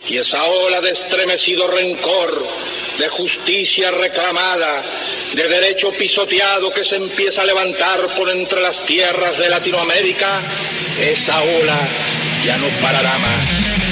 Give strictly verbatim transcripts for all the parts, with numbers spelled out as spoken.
Y esa ola de estremecido rencor, de justicia reclamada, de derecho pisoteado que se empieza a levantar por entre las tierras de Latinoamérica, esa ola ya no parará más.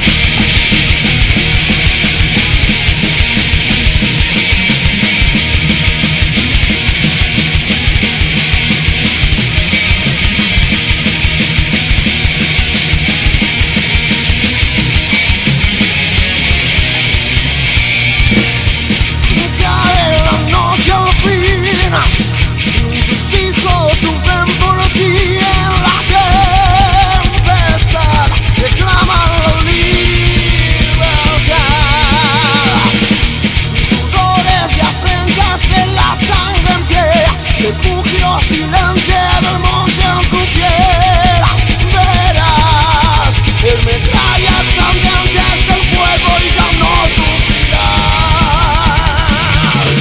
Tus hijos sufren por ti en la tempestad, reclaman la libertad. Sudores y afrentas de la sangre en pie, refugio silente del monte en tu piel. Verás el metrallas cambiantes del fuego y ya no sufrirás.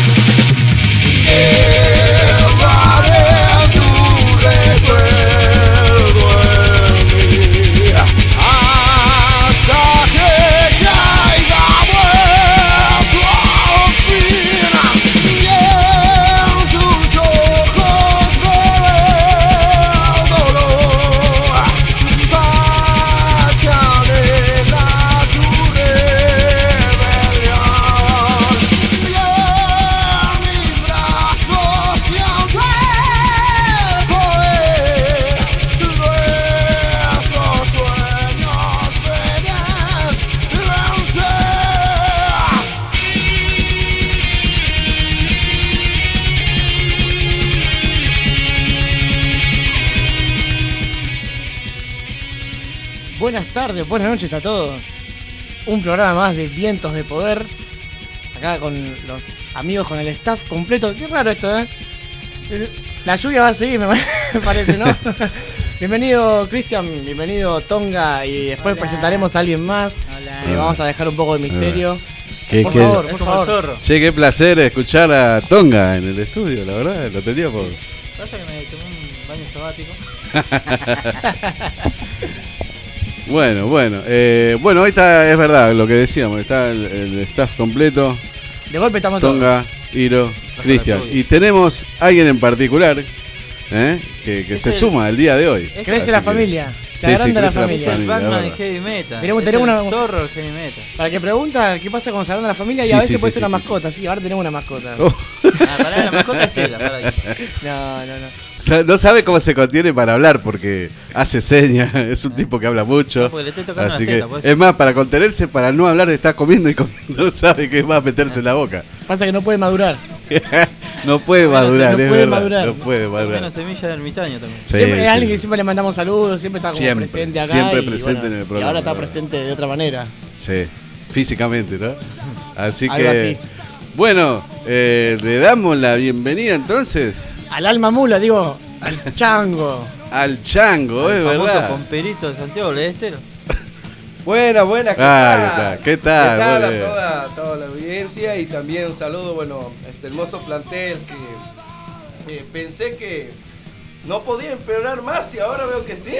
Buenas tardes, buenas noches a todos. Un programa más de Vientos de Poder. Acá con los amigos, con el staff completo. Qué raro esto, ¿eh? La lluvia va a seguir, me parece, ¿no? Bienvenido Cristian, bienvenido Tonga. Y después Hola. presentaremos a alguien más. Hola. Eh, vamos a dejar un poco de misterio. ¿Qué, por qué? favor, por favor. Che, qué placer escuchar a Tonga en el estudio, la verdad, lo teníamos. Pasa que me tomé un baño sabático. Bueno, bueno, eh, bueno, ahí está, es verdad lo que decíamos, está el, el staff completo. De golpe estamos Tonga, todos. Iro, Cristian. Y tenemos a alguien en particular ¿eh? que, que se el, suma el día de hoy. Crece la familia. Sí, Se agranda sí, la crece familia. la Es el familia, Batman de verdad. Heavy Metal. Tenemos, es tenemos el una- zorro de Heavy Metal. Para que pregunta qué pasa cuando se agranda la familia y Sí, a veces sí, puede sí, ser una sí, mascota. Sí, ahora tenemos una mascota. Oh, Ah, pará, la mascota es Tela, pará. No, no, no. sa- no sabe cómo se contiene para hablar porque hace señas, es un tipo que habla mucho. No, porque le estoy tocando Así las que, tetas, pues. es más, para contenerse, para no hablar, está comiendo y comiendo, no sabe qué va a meterse en la boca. Pasa que no puede madurar. No puede No, no madurar, puede es verdad. madurar. No puede Por madurar. menos semilla de ermitaño también. Sí, siempre es sí. alguien que siempre le mandamos saludos, siempre está como Siempre, presente acá. siempre y, presente bueno, en el Y programa, ahora está la verdad. presente de otra manera. Sí, físicamente, ¿no? Así Algo que, así. bueno, eh, le damos la bienvenida entonces Al alma mula, digo, al chango. al Chango, El es famoso verdad. pomperito de Santiago del Estero. Buenas, buenas, ¿qué Ah, tal? ¿qué tal? ¿Qué tal Muy a bien. toda, toda la audiencia? Y también un saludo, bueno, a este hermoso plantel que eh, pensé que no podía empeorar más y ahora veo que sí.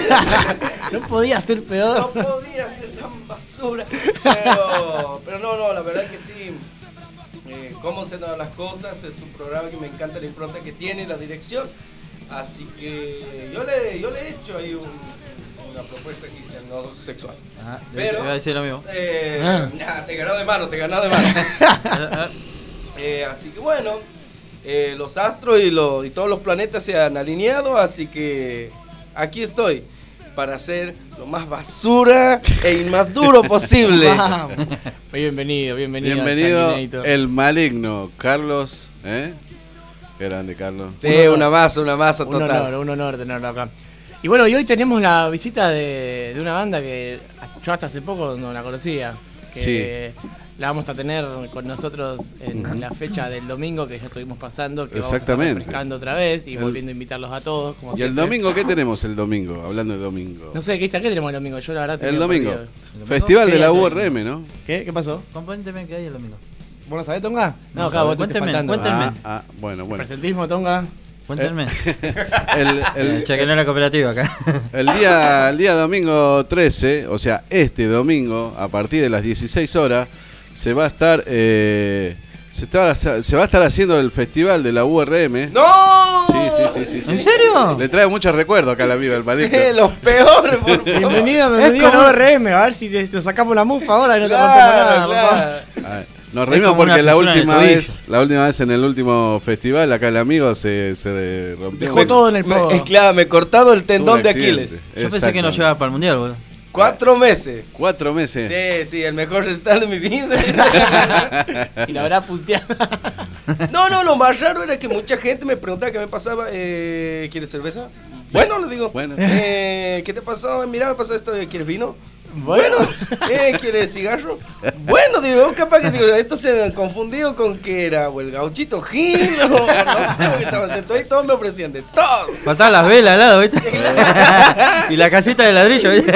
No podía ser No peor. podía ser tan basura. Pero, pero no, no, la verdad que sí. Eh, cómo se dan las cosas, es un programa que me encanta la impronta que tiene, la dirección. Así que yo le, yo le he hecho ahí un- una propuesta aquí, no sexual. Ah, Pero- te iba a decir lo mismo. Eh, Ah. nah, te ganó de mano, te ganó de mano. Ah, ah, Eh, así que bueno, eh, los astros y, los, y todos los planetas se han alineado, así que aquí estoy para hacer lo más basura e inmaduro posible. Vamos. Bienvenido, bienvenido. Bienvenido Changuinator. el maligno Carlos, ¿eh? Qué grande, Carlos. Sí, una masa, una masa Un total. honor, un honor tenerlo acá. Y bueno, y hoy tenemos la visita de, de una banda que yo hasta hace poco no la conocía. Que la vamos a tener con nosotros en, en la fecha del domingo que ya estuvimos pasando. Que Exactamente. Vamos a estar refrescando otra vez y El- volviendo a invitarlos a todos. Como ¿Y el siempre. domingo qué tenemos el domingo? Hablando de domingo. No sé, Cristian, ¿qué tenemos el domingo? Yo la verdad El tenía domingo. perdido. domingo? Festival ¿Qué de la día U es? R M, ¿no? ¿Qué? ¿Qué pasó? Componenteme que hay el domingo. ¿Vos no sabés, Tonga? No No, acá sabe. vos te estás Cuénteme, faltando. cuénteme. Ah, ah, bueno, bueno. Presentismo, Tonga. Cuéntenme. El, el, Ya que no era cooperativa acá. el día, el día domingo trece, o sea, este domingo, a partir de las dieciséis horas, se va a estar eh, se, está, se va a estar haciendo el festival de la U R M. ¡No! Sí, sí, sí, sí, sí. ¿En serio? Le trae muchos recuerdos acá a la amiga del palito. Los peores, por favor. Bienvenido, bienvenido Es como- a la U R M. A ver si te, te sacamos la mufa ahora y no te Claro, rompemos nada, por favor. claro. A ver, nos reímos como una porque la fisura en el última tobillo. vez, la última vez en el último festival, acá el amigo se, se rompió. Dejó todo en el Me, pogo. eh, claro, me he cortado el Tuvo tendón un de accidente. Aquiles. Yo pensé que no llegaba para el mundial, boludo. Cuatro meses. Cuatro meses. Sí, sí, el mejor recital de mi vida. Y la habrá puteado. No, no, lo más raro era que mucha gente me preguntaba qué me pasaba. Eh, ¿Quieres cerveza? Bueno, le digo. Bueno. Eh, ¿Qué te pasó? Mira, me pasó esto. ¿Quieres vino? Bueno. Bueno. Eh, ¿Quieres cigarro? Bueno, digo, capaz que digo, esto se han confundido con que era o el gauchito Gil o no sé lo que estaba haciendo. Y todos me ofrecían de todo. Faltaban las velas al lado, ¿viste? Y la casita de ladrillo, ¿viste?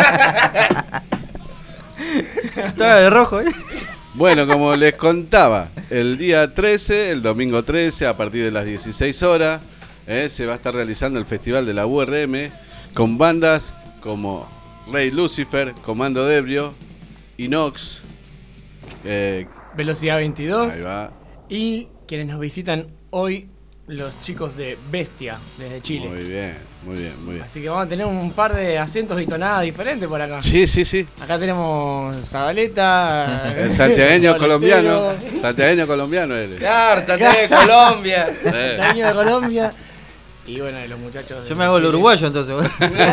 Estaba de rojo, ¿viste? Bueno, como les contaba, el día trece, el domingo trece, a partir de las dieciséis horas, eh, se va a estar realizando el festival de la U R M con bandas como Rey Lucifer, Comando Debrio, Inox, eh, Velocidad veintidós. ahí va, Y quienes nos visitan hoy, los chicos de Bestia, desde Chile. muy bien, muy bien, muy bien. Así que vamos a tener un par de acentos y tonadas diferentes por acá. Sí, sí, sí. Acá tenemos Zabaleta. El santiagueño Valentero, colombiano, santiagueño colombiano eres. Claro, Santiago de Colombia. Eh. Santiagueño de Colombia. Y bueno, y los muchachos de Yo me hago el Chile. uruguayo entonces, boludo.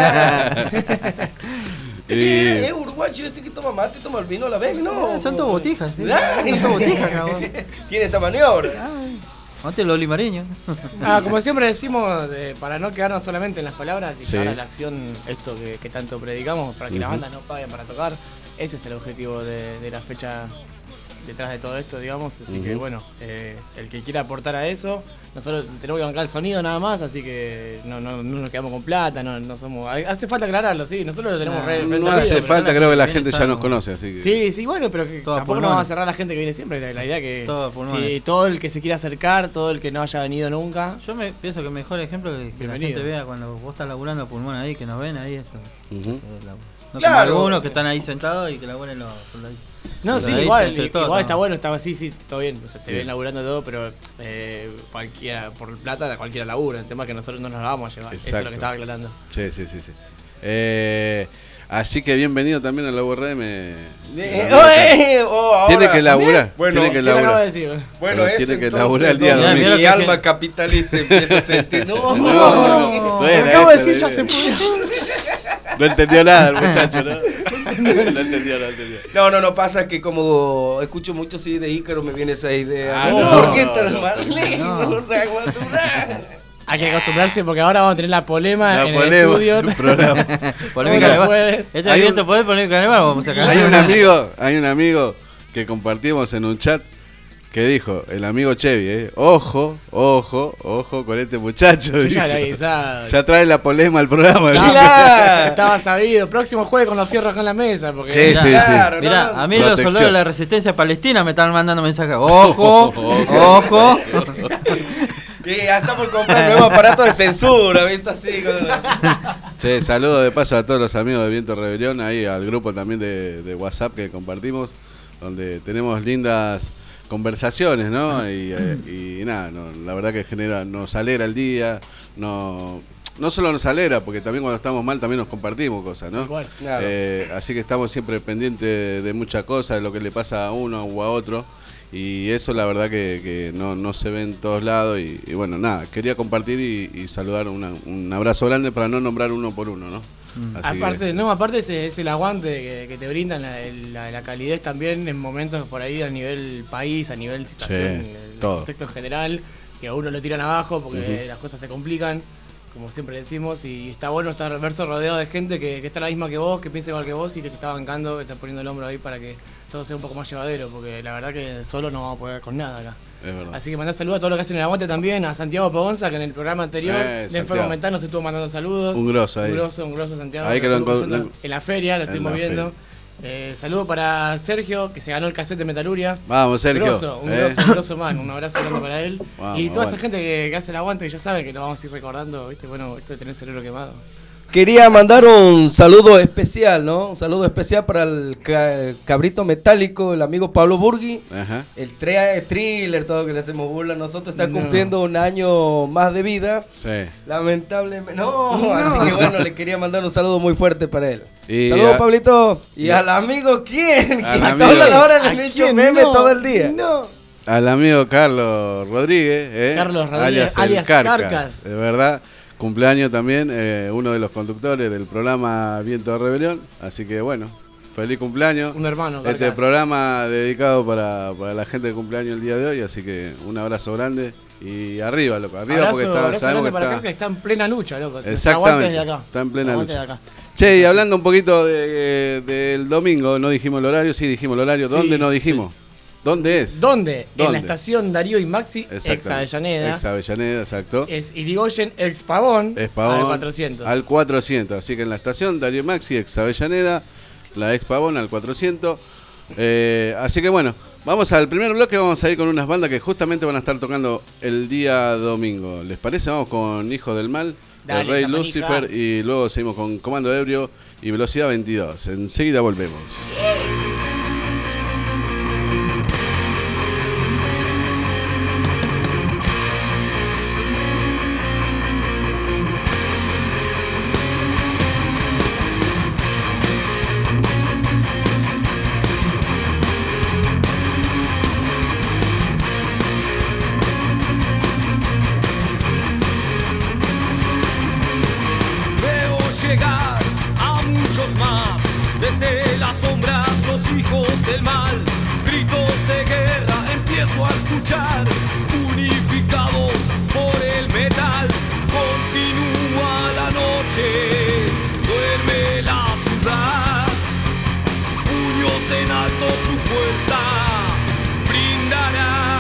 Es que es uruguayo ese que toma mate, toma el vino a la vez, ¿no? Son todas botijas, ¿sí? Ah. Son todas botijas, cabrón. Tiene esa maniobra. Antes los olimareños. Ah, como siempre decimos, eh, para no quedarnos solamente en las palabras y Sí. llevar a la acción esto que, que tanto predicamos, para que las Ujú. bandas no paguen para tocar. Ese es el objetivo de, de la fecha detrás de todo esto, digamos. Así que Ujú. bueno, eh, el que quiera aportar a eso, nosotros tenemos que bancar el sonido nada más, así que no, no, no nos quedamos con plata, no, no somos. Hace falta aclararlo, sí, nosotros lo tenemos No, re, re No entendido, hace pero falta, no- creo que la viene gente ya sano. nos conoce, así que... Sí, sí, bueno, pero que Todo tampoco pulmones. nos vamos a cerrar a la gente que viene siempre. La, la idea que Todo pulmones. si todo el que se quiera acercar, todo el que no haya venido nunca, Yo me pienso que el mejor ejemplo es que la Bienvenido. gente vea cuando vos estás laburando a pulmón ahí, que nos ven ahí, eso. Ujú. eso es la- No Claro. como algunos que están ahí sentados y que laburen los soldaditos. no, Pero sí, ahí igual, entre i- todos, igual ¿no? está bueno, estaba así, sí, todo bien, o sea, te Bien. ven laburando todo, pero eh, cualquiera, por plata, cualquiera labura, el tema es que nosotros no nos la vamos a llevar, eso es lo Exacto. que estaba aclarando. Sí, sí, sí, sí. Eh, así que bienvenido también a la U R M. Eh, señor oh, Amigo. eh, oh, ahora, Tiene que laburar, ¿también? Bueno, tiene que ¿Qué le acabo de laburar. decir? bueno, Pero es tiene que entonces laburar el día donde domingo. mi Mira lo que- alma capitalista empieza a sentir. No, No, no, no. Lo Bueno, acabo de eso decir, le- ya se pudo. No entendió nada el muchacho, ¿no? No entendió, no entendió. No, no, no, pasa que como escucho mucho sí de Ícaro me viene esa idea. Ah, no, no, ¿por qué tan no. mal? Hay que acostumbrarse porque ahora vamos a tener la polema La en polema, el estudio. el programa. Polémica los de bar. jueves. Este Hay evento un- podés poner carnaval, vamos a sacar. Hay un amigo, hay un amigo que compartimos en un chat que dijo, el amigo Chevy, eh, ojo, ojo, ojo con este muchacho. Yo dijo. ya lo avisaba. Ya trae la polema al programa. Estaba- dijo. Claro. Estaba sabido. Próximo jueves con los fierros acá en la mesa. Porque Sí, sí, Claro, Mirá, no, no. a mí los Protección. soldados de la resistencia palestina me están mandando mensajes. Ojo, ojo. Y ya está por comprar nuevo aparato de censura, ¿viste? Así. Con... Che, saludo de paso a todos los amigos de Viento Rebelión, ahí al grupo también de, de WhatsApp que compartimos, donde tenemos lindas conversaciones, ¿no? Y, eh, y nada, no, la verdad que genera, nos alegra el día, no, no solo nos alegra, porque también cuando estamos mal también nos compartimos cosas, ¿no? Igual. Claro. Eh, así que estamos siempre pendientes de, de muchas cosas, de lo que le pasa a uno o a otro. Y eso la verdad que, que no, no se ve en todos lados. Y, y bueno, nada, quería compartir y, y saludar una- un abrazo grande para no nombrar uno por uno, ¿no? Así Aparte, que- no, aparte es, es el aguante que, que te brindan, la, la- la calidez también en momentos por ahí a nivel país, a nivel situación, Sí, en el todo. contexto en general, que a uno lo tiran abajo porque Ujú. las cosas se complican, como siempre decimos, y está bueno estar verso rodeado de gente que, que está la misma que vos, que piensa igual que vos y que te está bancando, que te está poniendo el hombro ahí para que todo sea un poco más llevadero, porque la verdad que solo no vamos a poder con nada acá. es verdad. Así que mandar saludos a todos los que hacen el aguante también, a Santiago Ponza, que en el programa anterior Eh, de Enfermo Santiago. Mental nos estuvo mandando saludos. Un grosso ahí. Un grosso, un grosso Santiago. Ahí que lo estuvo encon- cruzando en la feria, lo en estuvimos la viendo. feria. Eh, saludo para Sergio, que se ganó el cassette de Metaluria. Vamos, Sergio. Grosso, un ¿eh? grosso, un grosso man. Un abrazo grande para él. Vamos, y toda bueno. esa gente que, que hace el aguante, que ya saben que lo vamos a ir recordando, ¿viste? Bueno, esto de tener cerebro quemado. Quería mandar un saludo especial, ¿no? Un saludo especial para el ca- cabrito metálico, el amigo Pablo Burgui. Ajá. El tra- thriller, todo que le hacemos burla a nosotros, está No. cumpliendo un año más de vida. Sí. Lamentablemente. No, así que bueno, le quería mandar un saludo muy fuerte para él. Y Saludos, a- Pablito. Y al amigo, ¿quién? Al Que a amigo. toda la hora le ¿A han hecho quién? memes No, todo el día. No. Al amigo Carlos Rodríguez, ¿eh? Carlos Rodríguez, alias, el alias Carcas, Carcas. de verdad. Cumpleaños también, eh, uno de los conductores del programa Viento de Rebelión. Así que bueno, feliz cumpleaños. Un hermano, Este Carcas. programa dedicado para, para la gente de cumpleaños el día de hoy. Así que un abrazo grande y arriba, loco. Arriba Abrazo, porque está, abrazo sabemos grande que para está. Carcas, que está en plena lucha, loco. Exactamente, Aguante desde acá. está en plena Aguante lucha. de acá. Che, y hablando un poquito de- del domingo, no dijimos el horario, sí dijimos el horario. ¿Dónde Sí, no dijimos? ¿Dónde es? ¿Dónde? En ¿Dónde? la estación Darío y Maxi, ex Exactamente. Avellaneda. Ex Avellaneda, exacto. Es Irigoyen, ex Pavón, Es Pavón, al cuatrocientos. Al cuatrocientos. Así que en la estación Darío Maxi, ex Avellaneda, la ex Pavón al cuatrocientos. Eh, así que bueno, vamos al primer bloque. Vamos a ir con unas bandas que justamente van a estar tocando el día domingo. ¿Les parece? Vamos con Hijo del Mal, Dale, el Rey esa manija. Lucifer, y luego seguimos con Comando Ebrio y Velocidad veintidós. Enseguida volvemos. Veo llegar a muchos más, desde las sombras los hijos del mal, gritos de guerra empiezo a escuchar, unificados por el metal, continúa la noche, duerme la ciudad, puños en alto su fuerza brindará.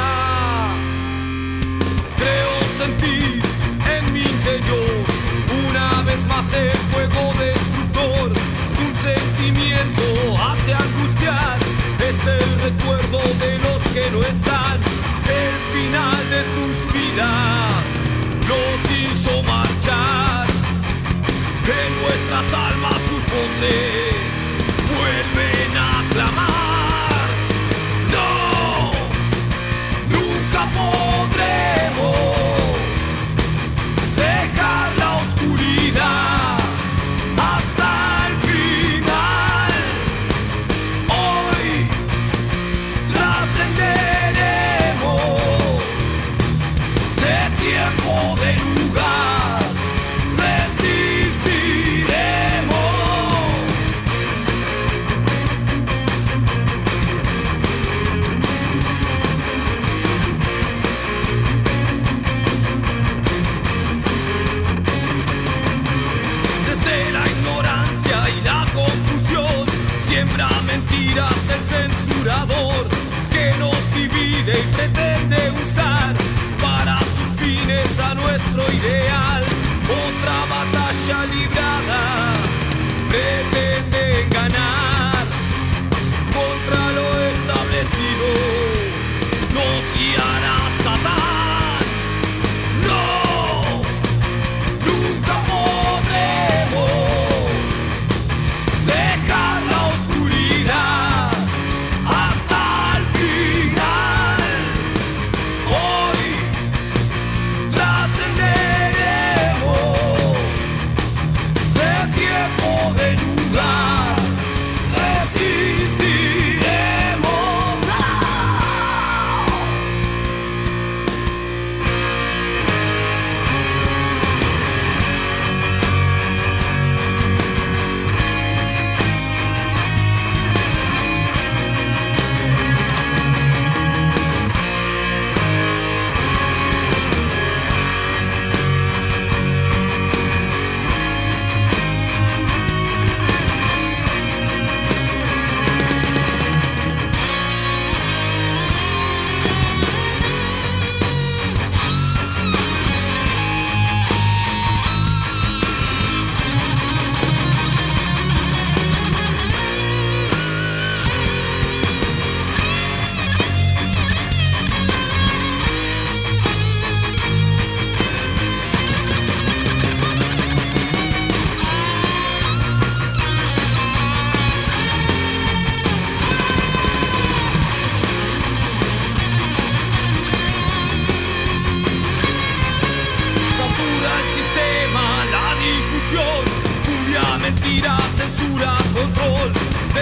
Creo sentir en mi interior una vez más el fuego destructor. Un sentimiento hace angustiar, es el recuerdo de los que no están. El final de sus vidas los hizo marchar. En nuestras almas sus voces vuelven a clamar. No, nunca podremos dejar la oscuridad hasta el final. Hoy trascenderemos de tiempo, de lugar, resistiremos. Desde la ignorancia y la confusión siembra mentiras el censurador que nos divide y pretende usar para sus fines a nuestro ideal. Otra batalla librada pretende ganar contra lo establecido, nos guiará Satán. No, nunca podremos dejar la oscuridad hasta el final. Hoy trascenderemos de tiempo.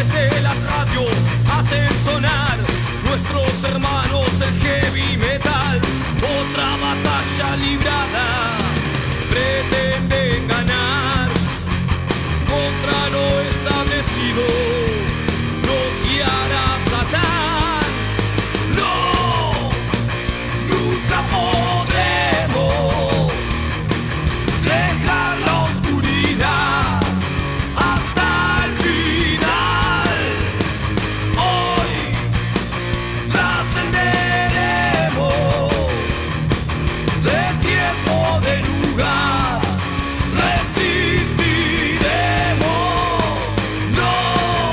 desde las radios hacen sonar nuestros hermanos el heavy metal. Otra batalla librada, pretenden ganar contra lo establecido, nos guiará Satán. No, nunca podremos dejar la oscuridad hasta el final. Hoy trascenderemos de tiempo, de lugar, resistiremos. No,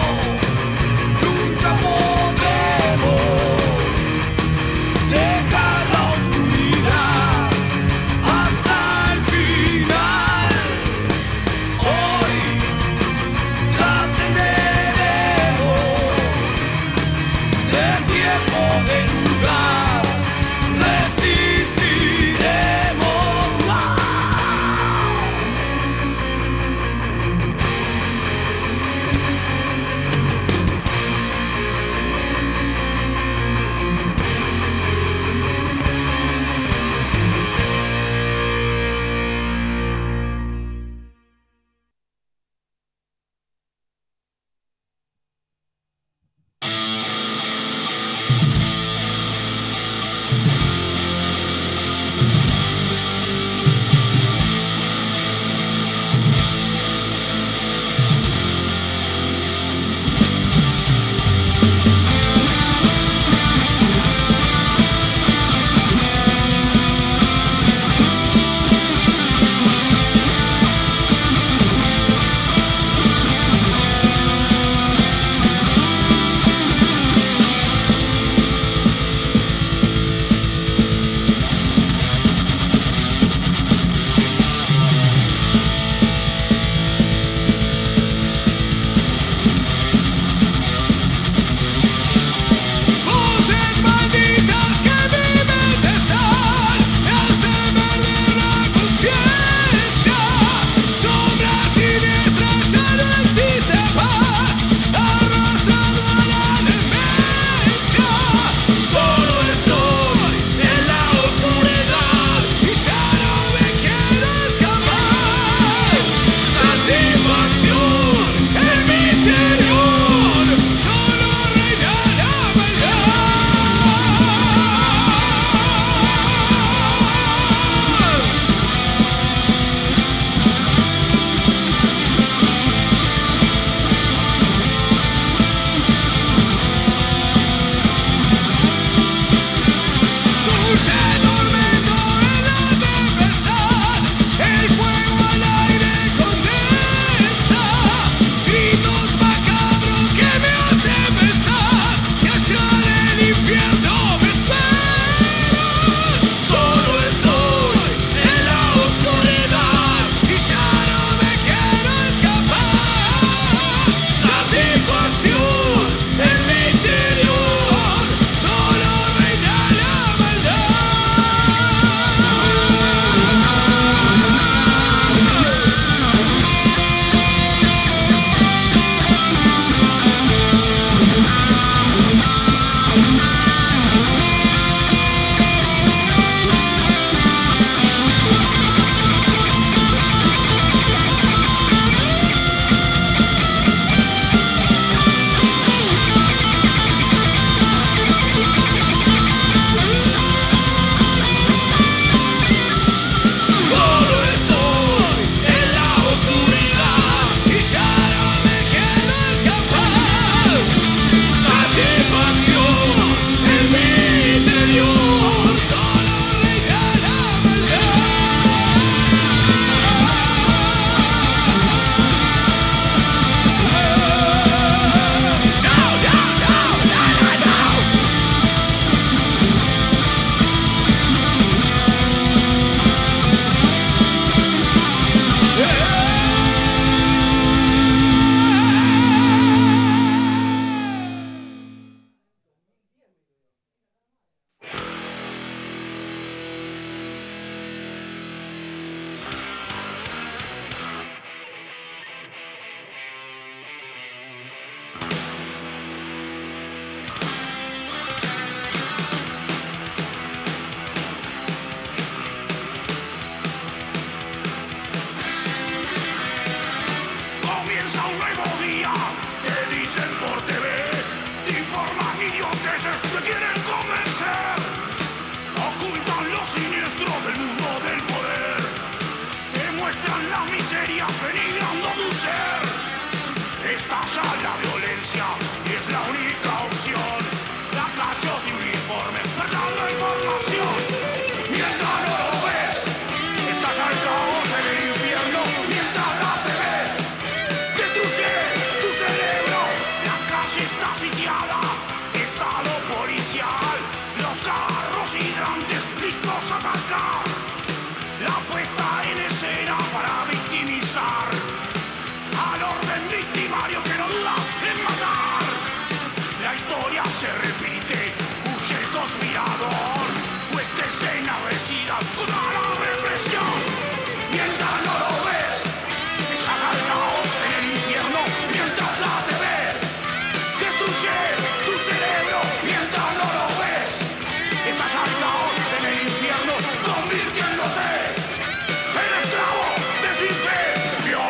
la única opción. Lacayos de uniforme, marchando información. Mientras no lo ves, estalla el caos en el infierno. Mientras la T V destruye tu cerebro, la calle está sitiada, estado policial, los carros hidrantes listos a atacar. La puesta en escena para victimizar al orden victimario que no duda en matar. La historia se repite, huye el conspirador, puesta escena vecina contra la represión. Mientras no lo ves, estalla el caos en el infierno. Mientras la T V destruye tu cerebro. Mientras no lo ves, estalla el caos en el infierno, convirtiéndote en esclavo de su imperio.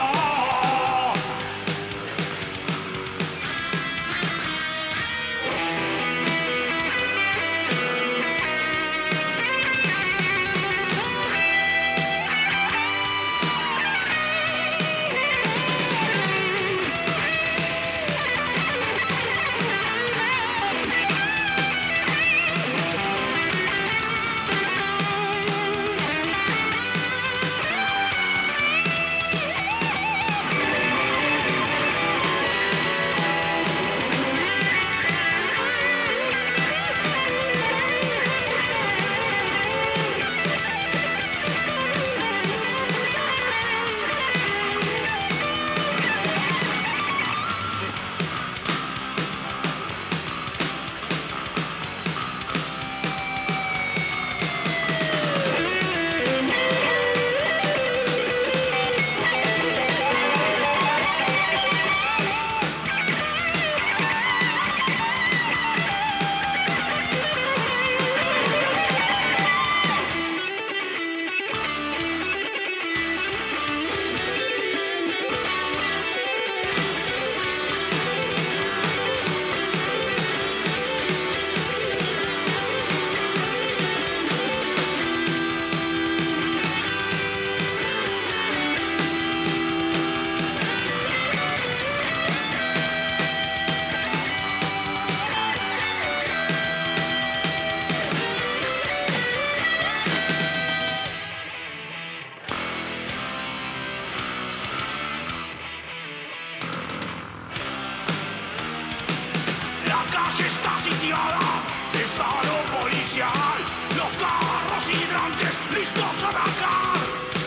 La calle está sitiada, estado policial, los carros hidrantes listos a atacar.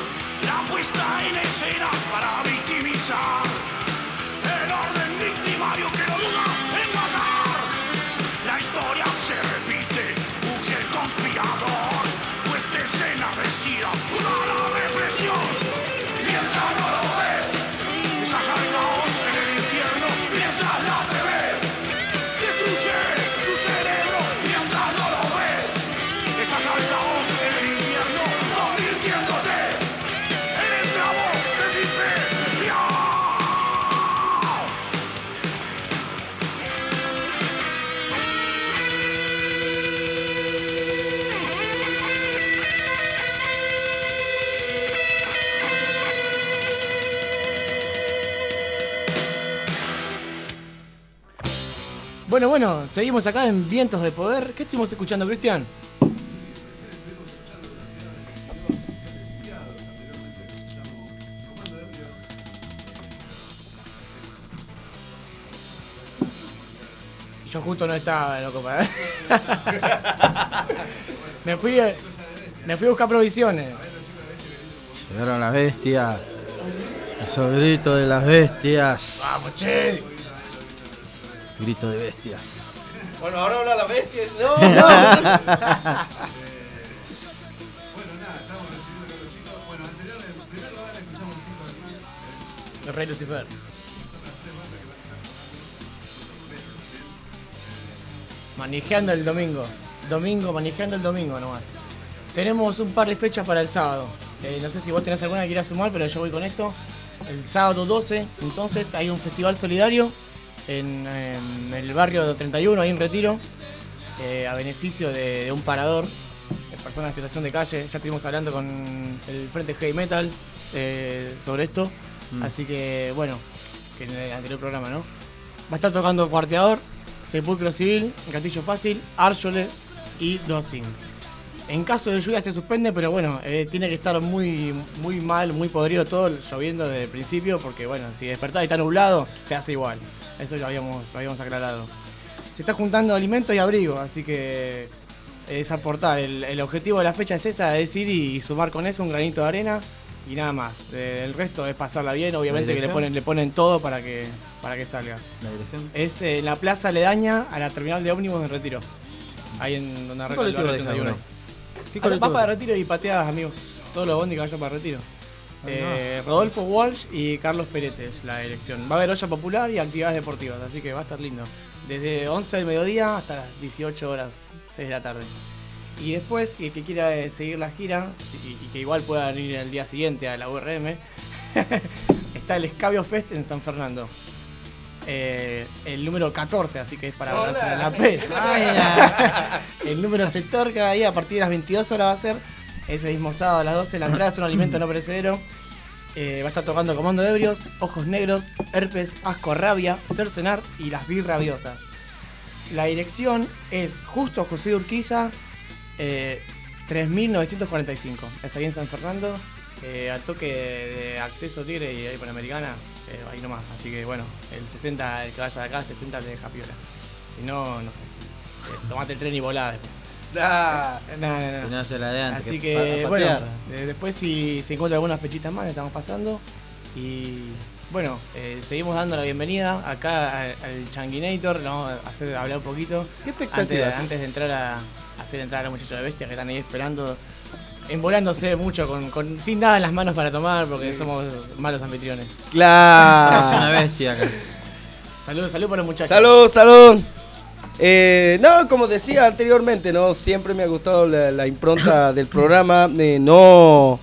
La puesta en escena para victimizar el orden victimario que no duda en matar. La historia se repite, huye el conspirador, puesta escena vecina contra la represión. Mientras no lo ves, estalla el caos en el infierno. Mientras la T V destruye tu cerebro. Mientras no lo ves, estalla el caos en el infierno, convirtiéndote en esclavo de su imperio. Bueno, bueno, seguimos acá en Vientos de Poder. ¿Qué estuvimos escuchando, Cristian? Yo justo no estaba, loco, para... me fui a, me fui a buscar provisiones. Llegaron las bestias. Esos gritos de las bestias. Vamos, che. Grito de bestias. Bueno, ahora habla la bestia. No, no. Bueno, nada, estamos recibiendo a los chicos. Bueno, anterior, en primer lugar, escuchamos el cinco de El Rey Lucifer. Manejando el domingo. Domingo, manejando el domingo nomás. Tenemos un par de fechas para el sábado. Eh, no sé si vos tenés alguna que quieras sumar, pero yo voy con esto. El sábado doce, entonces, hay un festival solidario en, en el barrio treinta y uno, ahí en Retiro, eh, a beneficio de, de un parador de personas en situación de calle. Ya estuvimos hablando con el Frente Heavy Metal eh, sobre esto. Mm. Así que, bueno, que en el anterior programa, ¿no? Va a estar tocando Cuarteador, Sepulcro Civil, Castillo Fácil, Archole y Dosing. En caso de lluvia se suspende, pero bueno, eh, tiene que estar muy muy mal, muy podrido todo, lloviendo desde el principio, porque bueno, si despertás y está nublado, se hace igual. Eso ya habíamos, lo habíamos aclarado. Se está juntando alimentos y abrigo, así que es aportar. El, el objetivo de la fecha es esa, es ir y, y sumar con eso un granito de arena y nada más. Eh, el resto es pasarla bien, obviamente que le ponen, le ponen todo para que, para que salga. ¿La dirección? Es eh, en la plaza aledaña a la terminal de ómnibus de Retiro. Ahí en donde arranca el barrio treinta y uno. ¿Qué Ah, colectivo? vas para Retiro y pateadas, amigos. Todos los bondi que vayan para Retiro. Ah, Eh, Rodolfo Walsh y Carlos Perete es la elección. Va a haber olla popular y actividades deportivas, así que va a estar lindo. Desde once del mediodía hasta las dieciocho horas, seis de la tarde. Y después, si el que quiera eh, seguir la gira, y, y que igual puedan ir el día siguiente a la U R M, está el Escabio Fest en San Fernando. Eh, el número catorce, así que es para darse la pena. El número se torca ahí a partir de las veintidós horas va a ser. Ese mismo sábado a las doce. La entrada es un alimento no perecedero. Eh, va a estar tocando Comando de Ebrios, Ojos Negros, Herpes, Asco Rabia, Cercenar y Las Birrabiosas. La dirección es justo José de Urquiza, eh, tres mil novecientos cuarenta y cinco. Es ahí en San Fernando, eh, al toque de, de acceso Tigre y ahí Panamericana, eh, ahí nomás. Así que bueno, el sesenta, el que vaya de acá, el sesenta te deja piola. Si no, no sé, eh, tomate el tren y volá después. Ah, No, no, no. No se la de antes, Así que que, pa- bueno, patear. eh, después si se encuentran algunas fechitas más, le estamos pasando. Y bueno, eh, seguimos dando la bienvenida acá al, al Changuinator. Le vamos a hacer hablar un poquito. ¿Qué Antes, expectativas? antes de entrar a, a hacer entrar a los muchachos de Bestia que están ahí esperando, envolándose mucho, con, con sin nada en las manos para tomar, porque somos malos anfitriones. Es una claro. bestia acá. Salud, salud por los muchachos. Salud, salud. Eh, no, como decía anteriormente, no siempre me ha gustado la, la impronta del programa. eh, no,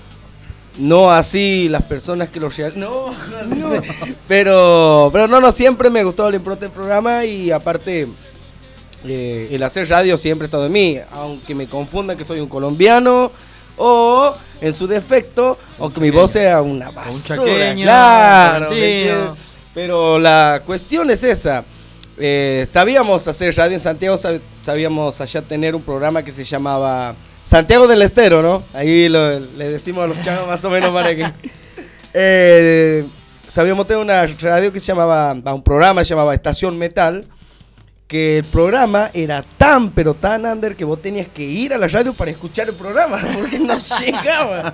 no así las personas que lo real. No, no. Pero, pero no, no siempre me ha gustado la impronta del programa y aparte eh, el hacer radio siempre ha estado en mí, aunque me confundan que soy un colombiano o en su defecto, aunque mi voz sea una basura, chaqueño, claro, un ¿me entiendes? Pero la cuestión es esa. Eh, sabíamos hacer radio en Santiago, sab- sabíamos allá tener un programa que se llamaba Santiago del Estero, ¿no? Ahí lo- le decimos a los chavos más o menos para que... Eh, sabíamos tener una radio que se llamaba, va, un programa que se llamaba Estación Metal, que el programa era tan, pero tan under que vos tenías que ir a la radio para escuchar el programa, porque no llegaba.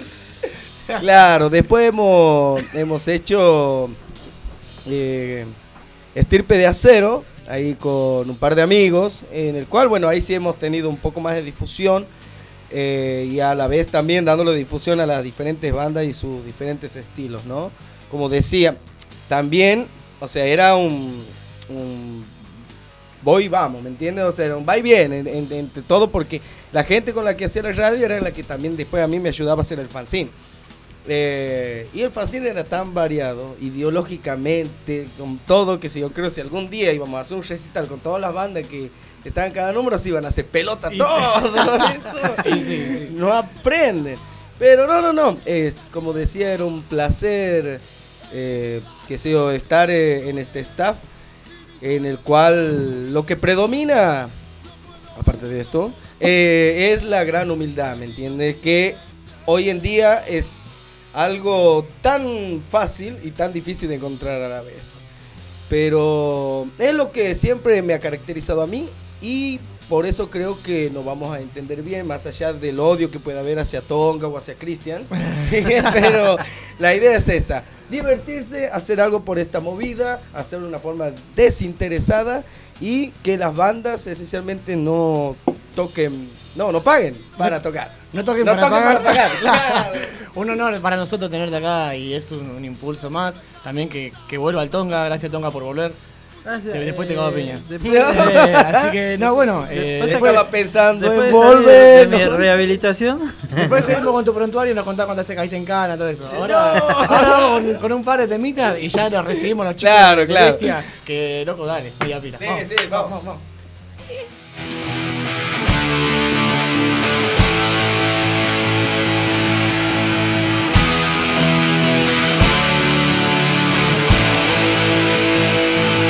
Claro, después hemos, hemos hecho... Eh, Estirpe de Acero, ahí con un par de amigos, en el cual, bueno, ahí sí hemos tenido un poco más de difusión eh, y a la vez también dándole difusión a las diferentes bandas y sus diferentes estilos, ¿no? Como decía, también, o sea, era un, un voy y vamos, ¿me entiendes? O sea, era un va y viene en- en- entre todo porque la gente con la que hacía la radio era la que también después a mí me ayudaba a hacer el fanzine. Eh, y el fanzine era tan variado, ideológicamente, con todo, que si yo creo que si algún día íbamos a hacer un recital con todas las bandas que estaban en cada número, se iban a hacer pelota Y todos. ¿no? Y sí, sí. No aprenden. Pero no, no, no. Es, como decía, era un placer, eh, que sé yo, estar eh, en este staff, en el cual lo que predomina, aparte de esto, eh, es la gran humildad, ¿me entiendes? Que hoy en día es algo tan fácil y tan difícil de encontrar a la vez. Pero es lo que siempre me ha caracterizado a mí y por eso creo que nos vamos a entender bien, más allá del odio que pueda haber hacia Tonga o hacia Cristian. Pero la idea es esa, divertirse, hacer algo por esta movida, hacerlo de una forma desinteresada y que las bandas esencialmente no toquen, no, no paguen para tocar. No toquen No para toquen pagar. para pagar, claro. Un honor para nosotros tenerte acá y es un, un impulso más. También que, que vuelva al Tonga, gracias Tonga por volver. Gracias, Que después te eh, cago a piña. Después, No. Eh, así que, no, bueno, eh, Después después, Estaba pensando después en de salir volver. de mi rehabilitación. después seguimos con tu prontuario y nos contás cuando te caíste en cana, todo eso. Ahora, ahora vamos con, con un par de temitas y ya lo recibimos los chicos Claro, de claro. Bestia, que loco, dale, pila, pila. Sí, Vamos, sí, vamos. vamos, vamos. Thank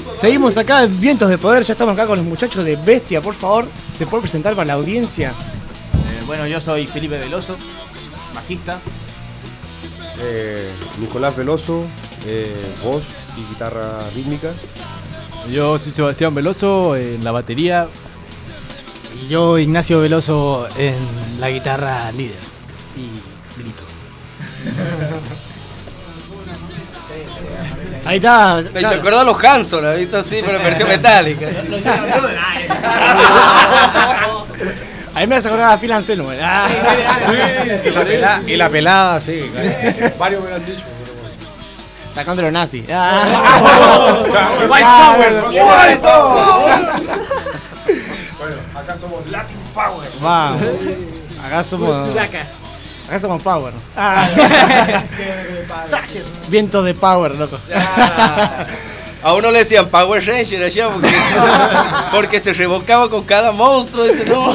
Seguimos acá en Vientos de Poder, ya estamos acá con los muchachos de Bestia, por favor, ¿se puede presentar para la audiencia? Eh, bueno, yo soy Felipe Veloso, bajista. Eh, Nicolás Veloso, eh, voz y guitarra rítmica. Yo soy Sebastián Veloso en la batería. Y yo, Ignacio Veloso, en la guitarra líder y gritos. Ahí está. Me he hecho acordar a los Hanson, ¿has visto así, pero en versión metálica. A mí me hace acordar a Phil Anselmo. Ah. Y la pelada, y la pelada sí. Claro. Varios me lo han dicho. Sacando los nazis. Ah. White Power. Bueno, acá somos Latin Power. Vamos. Acá somos. Acá somos Power. Ah. Vientos de Power, loco. A uno le decían Power Ranger allá porque, porque se revocaba con cada monstruo. Ese no.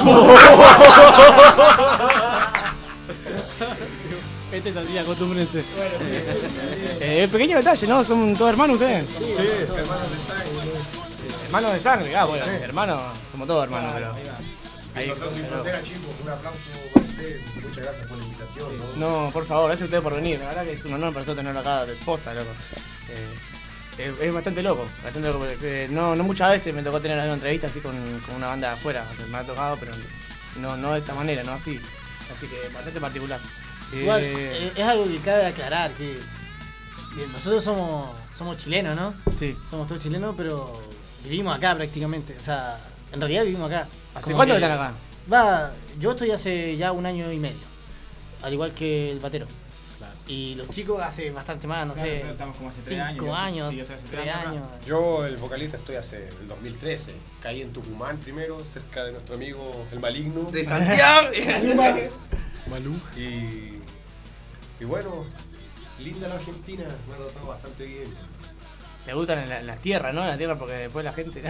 Este es así, acostúmbrense. Eh, pequeño detalle, ¿no? ¿Son todos hermanos ustedes? Sí, hermanos de sangre. Hermanos de sangre, ah, bueno, hermanos, somos todos hermanos, pero. Ahí, nosotros sin frontera, chicos, un aplauso para ustedes. Muchas gracias por la invitación. No, no por favor, gracias a ustedes por venir. La verdad que es un honor para nosotros tenerlo acá de posta, loco. Eh, es, es bastante loco, bastante loco. Porque no, no muchas veces me tocó tener una entrevista así con, con una banda de afuera. O sea, me ha tocado, pero no, no de esta manera, no así. Así que bastante particular. Igual, Eh, es algo que cabe aclarar, que bien, nosotros somos, somos chilenos, ¿no? Sí. Somos todos chilenos, pero vivimos acá prácticamente. O sea, en realidad vivimos acá. ¿Hace Como cuánto que- que están acá? Va, yo estoy hace ya un año y medio, al igual que el batero. Y los chicos hace bastante más, no Claro, sé, nosotros estamos como hace tres cinco años, años, sí, yo estoy hace tres tres años años. Yo, el vocalista, estoy hace el dos mil trece. Caí en Tucumán primero, cerca de nuestro amigo el Maligno. De Santiago. Malú. Y, y bueno, linda la Argentina, me ha tratado bastante bien. Le gustan las la tierras, ¿no? La tierra porque después la gente.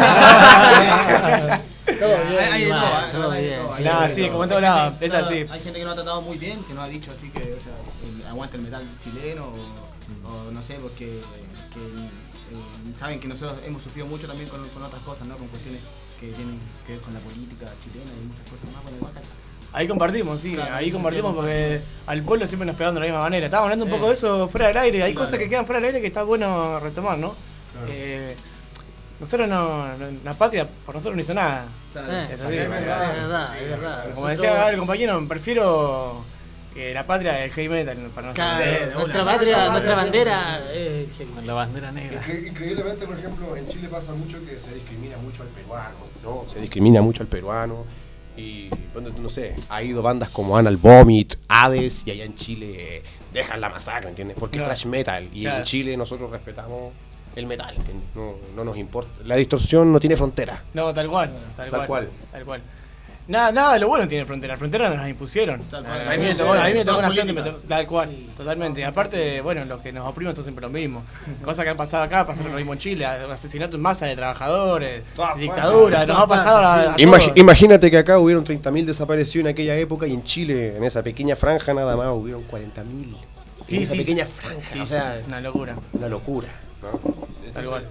Todo bien, Hay- hay de igual, todo, hay todo de bien. todo, sí. hay de No, sí, todo. como en todos lados, es Claro, así. Hay gente que nos ha tratado muy bien, que nos ha dicho así que, o sea, el- aguanta el metal chileno o, o no sé, porque que, eh, saben que nosotros hemos sufrido mucho también con, con otras cosas, ¿no? Con cuestiones que tienen que ver con la política chilena y muchas cosas más. Bueno, igual que acá. Ahí compartimos, sí, Claro, ahí sí, compartimos sí, porque al pueblo siempre nos pegan de la misma manera. Estábamos hablando un Sí. poco de eso fuera del aire, hay Sí, cosas claro. que quedan fuera del aire que está bueno retomar, ¿no? Claro. Eh, nosotros no, no- la patria por nosotros no hizo nada. Claro. Eh, Es es así, verdad, es verdad, es verdad. Como Nosotros- decía el compañero, prefiero que la patria del heavy metal para nosotros. Claro, Eh, nuestra una- patria, nuestra bandera es heavy. La bandera negra. Incre- increíblemente, por ejemplo, en Chile pasa mucho que se discrimina mucho al peruano, ¿no? Se discrimina mucho al peruano. Y, bueno, no sé, ha ido bandas como Anal Vomit, Hades, y allá en Chile eh, dejan la masacre, ¿entiendes? Porque Claro. es thrash metal. Y Claro. en Chile nosotros respetamos el metal, ¿entiendes? No, no nos importa. La distorsión no tiene frontera. No, tal cual, tal, Tal cual, cual. Tal cual. Nada, nada de lo bueno tiene frontera. Frontera nos las impusieron. Tal cual. A mí me tocó, a mí me tocó Todo nacer que me política. tocó- tal cual, Sí. totalmente. Y aparte, bueno, los que nos oprimen son siempre los mismos. Cosas que han pasado acá, pasaron lo mismo en Chile, asesinato en masa de trabajadores, Todas dictadura, partes. nos ha pasado a, a Imagi- todos. imagínate que acá hubieron treinta mil desaparecidos en aquella época y en Chile, en esa pequeña franja nada más, hubieron cuarenta mil. Sí, En esa sí, pequeña sí. franja, Sí, o sea, es una locura. una locura, ¿no? Tal cual.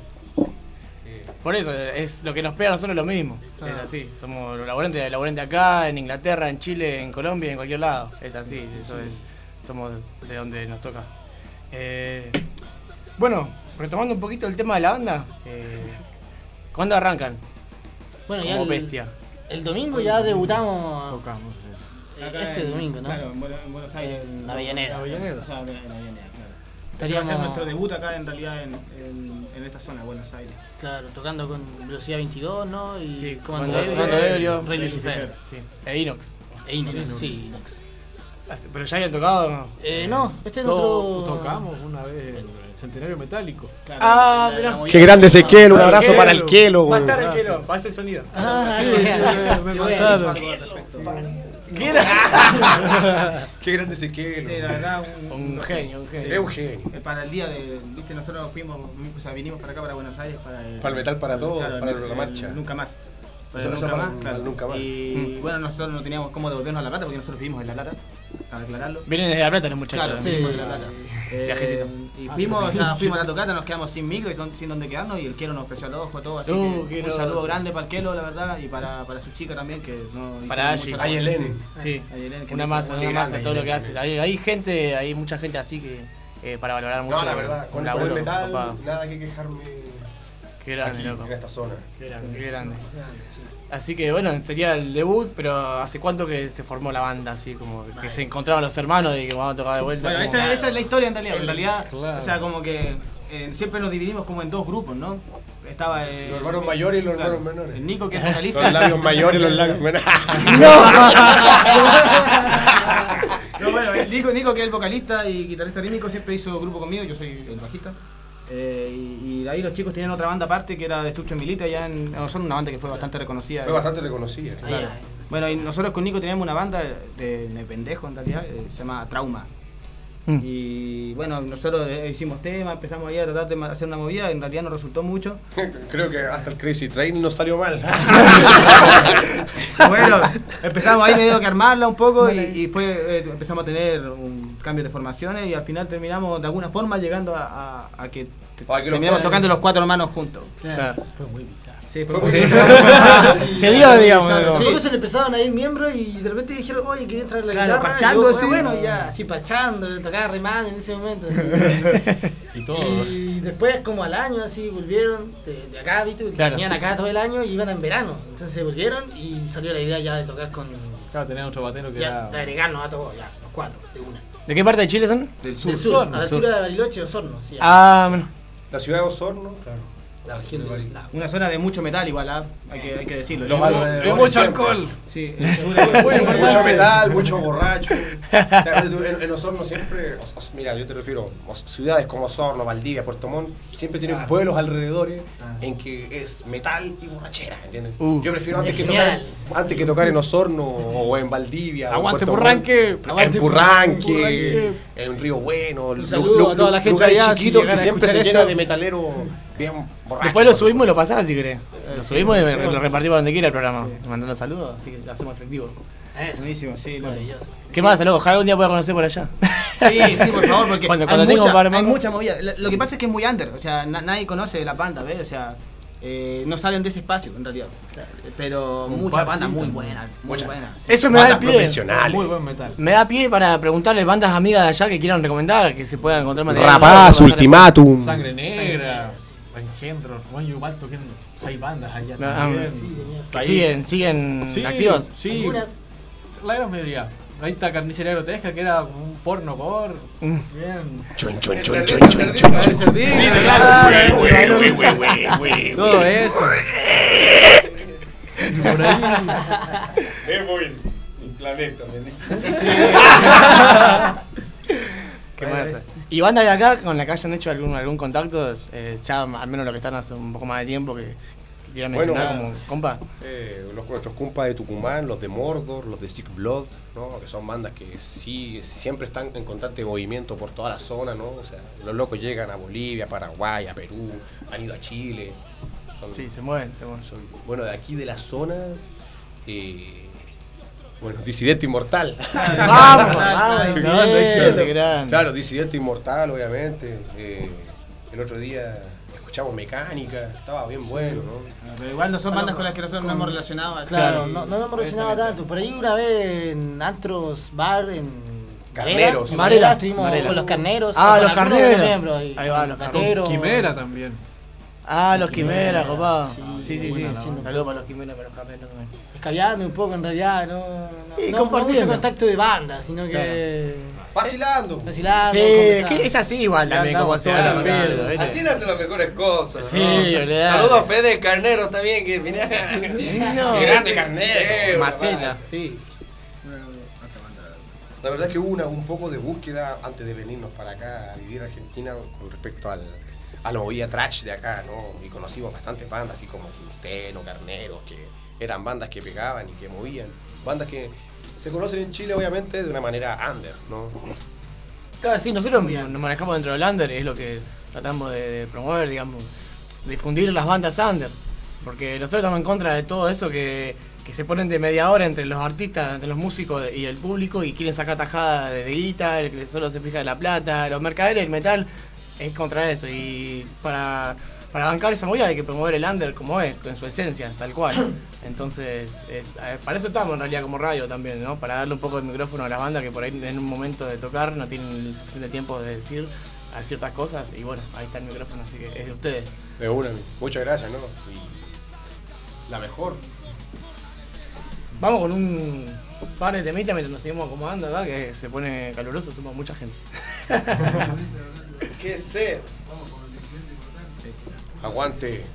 Por eso, es lo que nos pega a nosotros lo mismo. Es así. Somos los laburantes, laburantes acá, en Inglaterra, en Chile, en Colombia, en cualquier lado. Es así, eso es. Somos de donde nos toca. Eh, bueno, retomando un poquito el tema de la banda, eh, ¿cuándo arrancan? Bueno, ya Como el, bestia. el domingo ya debutamos Tocamos. eh, Acá este en- domingo, ¿no? Claro, en Buenos, en Buenos Aires. En Avellaneda. Avellaneda. O sea, en Avellaneda, claro. Estaríamos- Va a ser nuestro debut acá en realidad en, en, en esta zona, Buenos Aires. Claro, tocando con Velocidad veintidós, ¿no? Y Sí, Comando Comando- Ebrio, Comando Ebrio, Rey Rey Lucifer. Lucifer. Sí. E Inox. E Inox, sí, Inox. Hace- Pero ya habían tocado. Eh, no, este es To- nuestro... Tocamos una vez en el Centenario Metálico. Claro, Ah, la- mirá. la movida- Qué grande ese Kelo, un Ah, abrazo Kelo. para el Kelo. Va a güey. estar el Kelo, va a hacer el sonido. Ah, Sí, sí, sí, sí, me qué contaron. bueno. Kelo. Qué grande ese Sí, Kelo. la verdad, un, Un genio, un genio. Es un genio. Eh, Para el día de, viste, nosotros fuimos, o sea, vinimos para acá, para Buenos Aires, para el, Para el metal para todos, para el- la marcha. el Nunca más. Para Eso- el eso nunca para más, el claro. Nunca Más. Y bueno, nosotros no teníamos cómo devolvernos a La Plata, porque nosotros vivimos en La Plata. para aclararlo. Vienen desde La Plata los muchachos. Claro, sí, venimos de La Plata. Eh, viajecito. Y fuimos, ya fuimos a la tocata, nos quedamos sin micro y son- sin dónde quedarnos y el Kelo nos ofreció al ojo todo, así Uh, que qué un saludo groso. grande para el Kelo, la verdad, y para, para su chica también, que no Para hicieron Ayi. mucho la- Ayelen. Sí, Ayelen, que una nos masa, hizo una muy masa, grande, todo lo que Ayelen. hace. Hay, hay gente, hay mucha gente así que eh, para valorar mucho. No, la verdad, con, un con el laburo, metal, papá. nada que quejarme. Qué grande, aquí, loco. en esta zona. Qué grande, qué grande. Así que bueno, sería el debut, pero ¿hace cuánto que se formó la banda? Así como que se encontraban los hermanos y que vamos a tocar de vuelta. Bueno, como- esa, esa es la historia en realidad. En realidad, Claro. o sea, como que eh, siempre nos dividimos como en dos grupos, ¿no? Estaba el, Los hermanos mayores y los claro, hermanos menores. El Nico, que es vocalista. Los labios mayores y los labios menores. No, bueno, el Nico, Nico, que es el vocalista y guitarrista rítmico, siempre hizo grupo conmigo, yo soy el bajista. Eh, y, y ahí los chicos tenían otra banda aparte que era Destruction Milita, ya en, no, son una banda que fue bastante reconocida. Fue bastante reconocida. Claro. Bueno, y nosotros con Nico teníamos una banda de, de pendejo en realidad, eh, se llama Trauma. Mm. Y bueno, nosotros eh, hicimos temas, empezamos ahí a tratar de ma- hacer una movida, en realidad no resultó mucho. Creo que hasta el Crazy Train nos salió mal. Bueno, empezamos ahí medio que armarla un poco y, y fue eh, empezamos a tener un cambio de formaciones y al final terminamos de alguna forma llegando a, a, a que te- A que los terminamos cuatro- tocando los cuatro hermanos juntos. Claro. Fue muy bizarro. Sí, Fue fue muy muy bizarro. Se dio, digamos. Sí. algo. Luego se le empezaban a ir miembros y de repente dijeron, oye, quería entrar la Claro, guitarra. parchando, y yo, sí. Bueno, ya, así parchando, tocaba remán en ese momento. así. Y todos. Y después, como al año, así, volvieron de, de acá, ¿viste? Porque Claro. venían acá todo el año y iban en verano. Entonces volvieron y salió la idea ya de tocar con... Claro, tenía otro batero que Ya, era. de agregarnos a todos, ya, los cuatro, de una. ¿De qué parte de Chile son? Del Del sur, a la altura de Bariloche, Osorno. Sí, Ah, bueno. La ciudad de Osorno, claro. la región de los lagos. Una zona de mucho metal igual, ¿ah? hay, que, hay que decirlo. Los Yo- alrededores de mucho siempre. alcohol. Sí, Mucho metal, mucho borracho. O sea, en, en Osorno siempre, os- os- mira, yo te refiero, os- ciudades como Osorno, Valdivia, Puerto Montt, siempre tienen Ah. pueblos alrededores en que es metal y borrachera, ¿entiendes? Uh. Yo prefiero antes que, Genial. tocar, antes que tocar en Osorno o en Valdivia. o en Aguante Puerto Purranque. Montt, Aguante en Purranque, Purranque. en Río Bueno, Un lu- saludo lu- a toda la gente lugares allá, si chiquitos que llegan a siempre se escuchar llenan esto. de metaleros bien borrachos. Después lo subimos y lo pasamos si querés. Lo subimos y lo repartimos donde quiera el programa. Mandando saludos, así que lo hacemos efectivo. Eso. Buenísimo, sí. loco. Maravilloso. ¿Qué más, loco? Ojalá algún día pueda conocer por allá. Sí, sí, por favor, porque Cuando- hay, cuando tenga un mucha, par de hay mangos. mucha movida. Lo lo que pasa es que es muy under, o sea, na- nadie conoce la banda, ¿ves? O sea, eh, no salen de ese espacio en realidad. Pero Un mucha par, banda sí, muy también. buena, muy Mucha. buena. Eso me da el Bandas pie. profesionales. Muy buen metal. Me da pie para preguntarles bandas amigas de allá que quieran recomendar, que se puedan encontrar material. Rapaz, nuevo, Ultimatum. Sangre Negra, Engendro, Juan y igual toquen seis bandas allá Ah, también. Sí, tenías- que siguen, siguen Sí, activos. Sí, Algunas. la gran mayoría. Ahí está Carnicería Grotesca, que era como un porno por. Mm. Bien. Chun, chun, chun, chun, chun, chun, chun. Todo eso. Por ahí. Mi planeta, me ¿Qué más? Y bandas de acá con la que hayan hecho algún, algún contacto, eh, ya al menos lo que están hace un poco más de tiempo, que, que quieran Bueno, mencionar ah, como compa. Eh, los, nuestros compas de Tucumán, los de Mordor, los de Sick Blood, ¿no? Que son bandas que sí siempre están en constante movimiento por toda la zona, ¿no? O sea, los locos llegan a Bolivia, Paraguay, a Perú, han ido a Chile. Son, Sí, se mueven, se mueven. son- bueno, de aquí de la zona, eh, bueno, Disidente Inmortal. ¡Vamos! ¡Vamos! Disidente, grande. Claro, Disidente Inmortal, obviamente. Eh, el otro día escuchamos Mecánica, estaba bien bueno, ¿no? Pero igual no son bandas con las que nosotros no hemos relacionado. así Claro, que- no, no me hemos relacionado tanto. Por ahí una vez en Antros Bar, en Carneros. Varela, Varela, estuvimos Varela. con los carneros. Ah, con los algunos de carneros. miembros ahí. Ahí va, los carneros. Vaqueros. Quimera también. Ah, los quimeras, Quimera, copado. sí, Sí, sí, sí. buena la banda. Saludos para los quimeras, para los carneros también. Escabeando un poco en realidad, no, no, Y no, no compartiendo. mucho contacto de banda, sino que Vacilando. vacilando, Sí, conversando. que es así igual Ya también, como andamos se va todos la hablando. mierda, Así nacen las mejores cosas. Sí, ¿no? olvidate. Saludos a Fede Carnero también, que viene No. Qué grande Carnero. Maceta. Sí. La verdad es que hubo una, un poco de búsqueda antes de venirnos para acá a vivir a Argentina con respecto al, a la movida trash de acá, ¿no? Y conocimos bastantes bandas, así como Tungsteno, Carneros, que eran bandas que pegaban y que movían. Bandas que se conocen en Chile, obviamente, de una manera under, ¿no? Claro, sí, nosotros nos manejamos dentro del under, es lo que tratamos de, de promover, digamos, difundir las bandas under. Porque nosotros estamos en contra de todo eso que que se ponen de media hora entre los artistas, entre los músicos y el público y quieren sacar tajada de, de guita, el que solo se fija en la plata, los mercaderes, el metal es contra eso y para, para bancar esa movida hay que promover el under como es, en su esencia, tal cual. Entonces, es, para eso estamos en realidad como radio también, ¿no? Para darle un poco de micrófono a las bandas que por ahí en un momento de tocar no tienen el suficiente tiempo de decir a ciertas cosas y bueno, ahí está el micrófono, así que es de ustedes. De una, muchas gracias, ¿no? Y la mejor. Vamos con un par de temitas mientras nos seguimos acomodando acá, que se pone caluroso, somos mucha gente. ¿Qué sed? Aguante.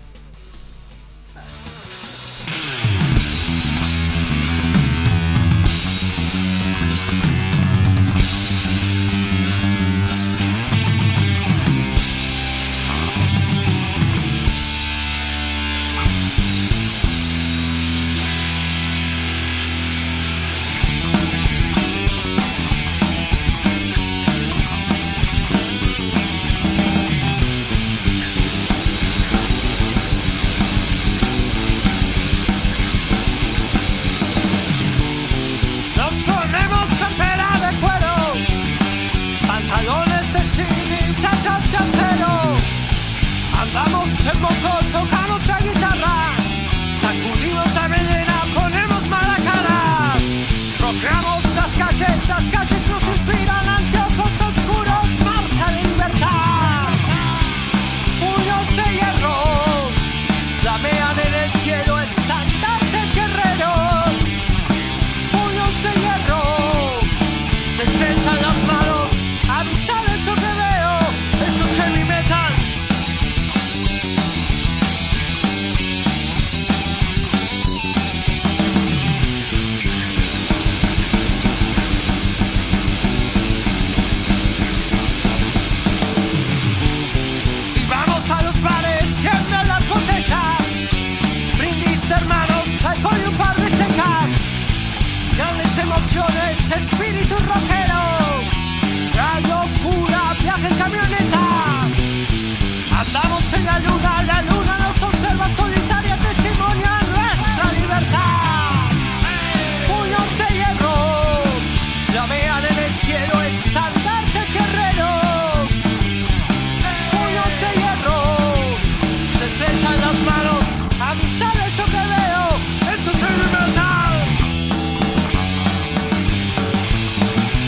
Andamos en motor, tocamos la guitarra, sacudimos a melena, ponemos mala cara. Rockeamos las calles, las calles nos inspiran, anteojos oscuros, marcha de libertad. Puños de hierro, flamean en el cielo, estandartes guerreros. Puños de hierro, se estrechan las manos, amistad es lo que veo, esto es heavy metal. A los bares, siempre las botellas, brindis hermanos, alcohol y un par de secas, grandes emociones, espíritu rockero, la locura, viaje en camioneta, andamos en la luna, la luna nos observa solitaria, testimonia nuestra libertad. Puños de hierro, llamean en el cielo, estandartes guerreros. Se echan las manos, amistad es lo que veo, esto es heavy metal.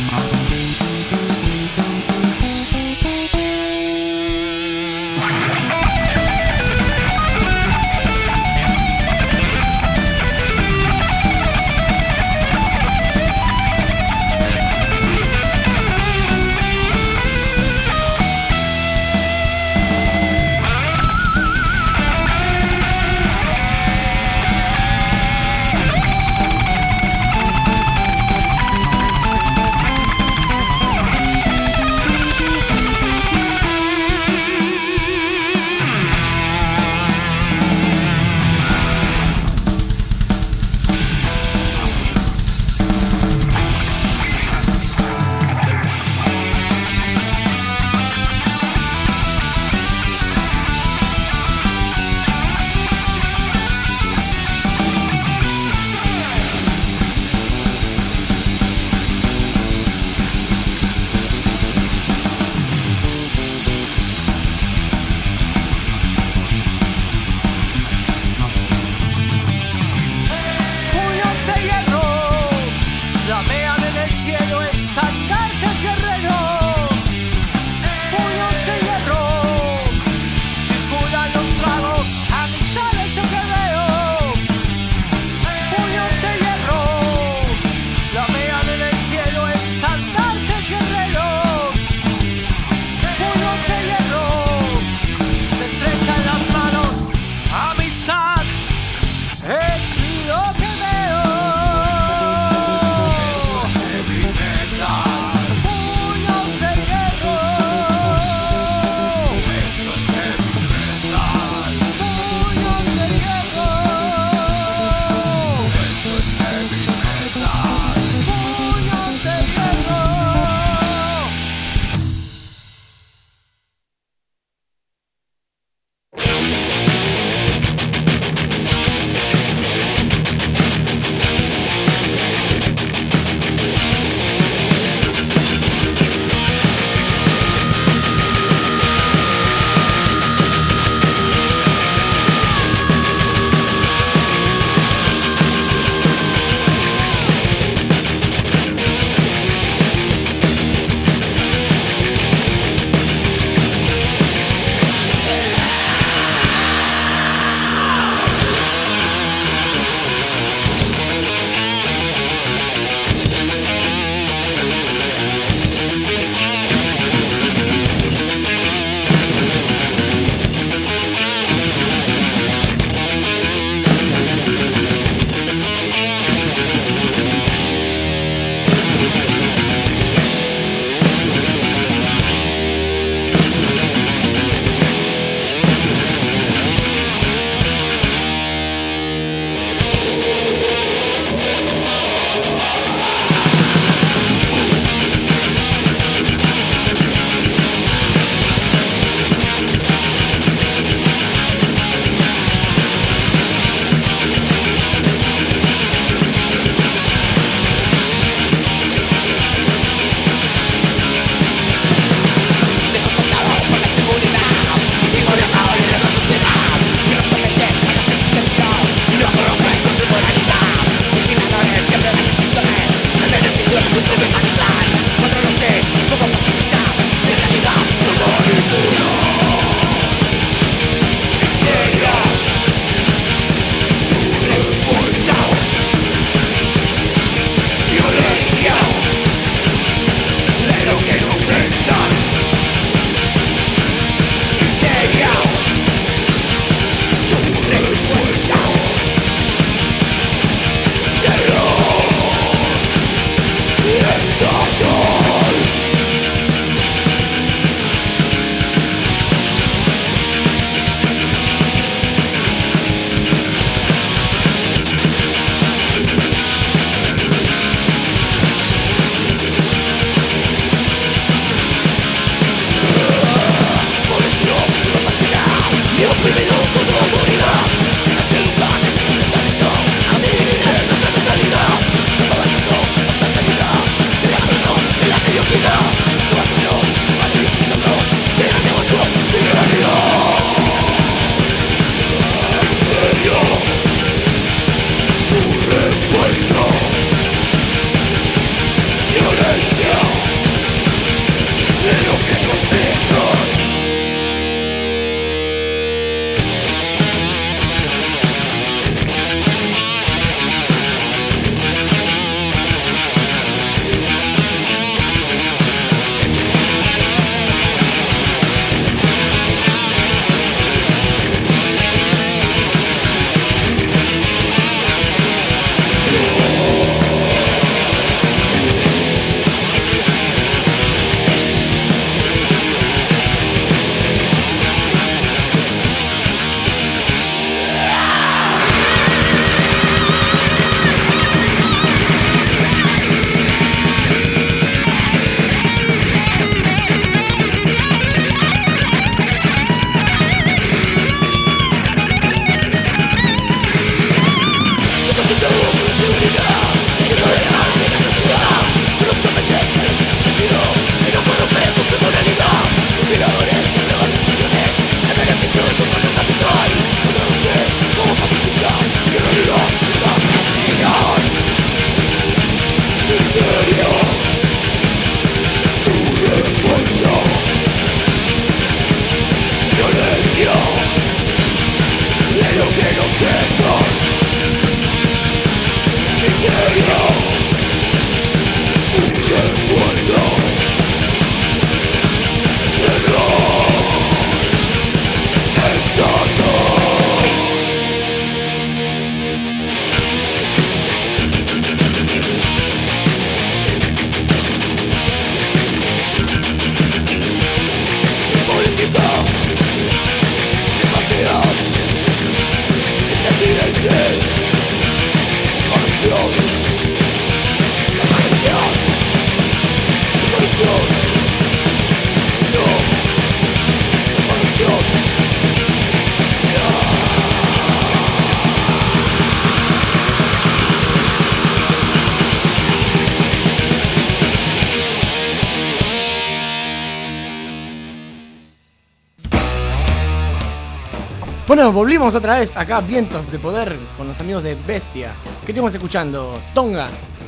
Bueno, volvimos otra vez acá, Vientos de Poder, con los amigos de Bestia. ¿Qué estamos escuchando? Tonga.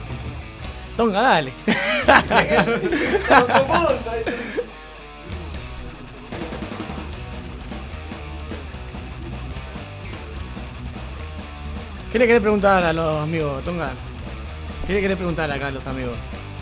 Tonga, dale. ¿Qué le querés preguntar a los amigos, Tonga? ¿Qué le querés preguntar acá a los amigos?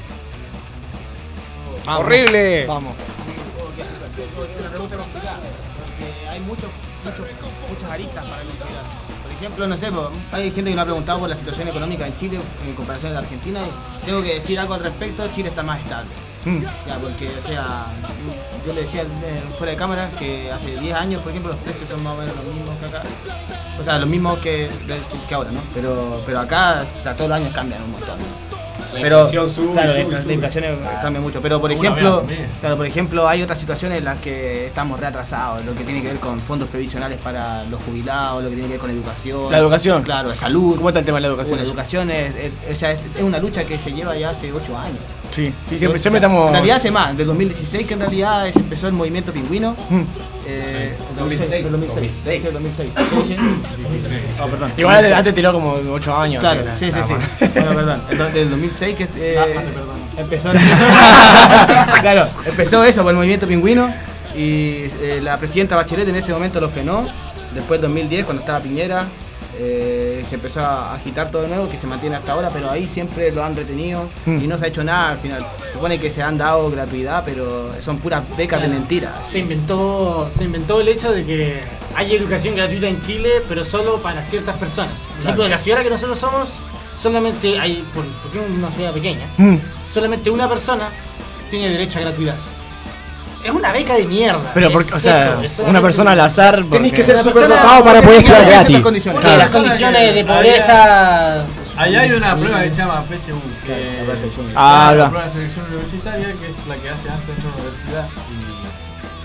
Vamos, ¡horrible! Vamos. Una pregunta complicada, porque hay muchos, muchos, muchas aristas para investigar. Por ejemplo, no sé, po, hay gente que nos ha preguntado por la situación económica en Chile en comparación a la Argentina. Y tengo que decir algo al respecto, Chile está más estable. Mm. Ya, porque, o sea, yo le decía eh, fuera de cámara que hace diez años, por ejemplo, los precios son más o menos los mismos que acá. O sea, los mismos que, que ahora, ¿no? Pero, pero acá, o sea, todos los años cambian un montón, ¿no? La pero, inflación sube, claro, sube, la, sube. La inflación ah, cambia mucho, pero por ejemplo, claro, por ejemplo, hay otras situaciones en las que estamos reatrasados, lo que tiene que ver con fondos previsionales para los jubilados, lo que tiene que ver con educación. La educación. Claro, salud. ¿Cómo está el tema de la educación? La educación es, es, es, o sea, es, es una lucha que se lleva ya hace ocho años. Sí, sí, siempre, siempre estamos... En realidad hace más, del dos mil dieciséis que en realidad se empezó el movimiento pingüino. Mm. Eh, dos mil seis. dos mil seis. dos mil seis. Oh, perdón. Igual antes tiró como ocho años. Claro, sí, sí, sí. sí. Bueno, perdón. El, del dos mil seis que eh, ah, perdón. empezó... claro, empezó eso por el movimiento pingüino y eh, la presidenta Bachelet en ese momento lo frenó. Después del dos mil diez, cuando estaba Piñera, Eh, se empezó a agitar todo de nuevo, que se mantiene hasta ahora, pero ahí siempre lo han retenido mm. y no se ha hecho nada al final. Se supone que se han dado gratuidad, pero son puras becas claro. de mentiras. Se inventó, se inventó el hecho de que hay educación gratuita en Chile, pero solo para ciertas personas. Por ejemplo, claro. en la ciudad que nosotros somos, solamente hay, porque es una ciudad pequeña, mm. solamente una persona tiene derecho a gratuidad. Es una beca de mierda. Pero porque, o sea, eso, una persona al azar. Tenés que ser súper dotado para poder estudiar gratis. Porque claro. las condiciones de pobreza. Allá hay una prueba que se llama P S U, que ah, es la prueba de selección universitaria, que es la que hace antes de la universidad. Y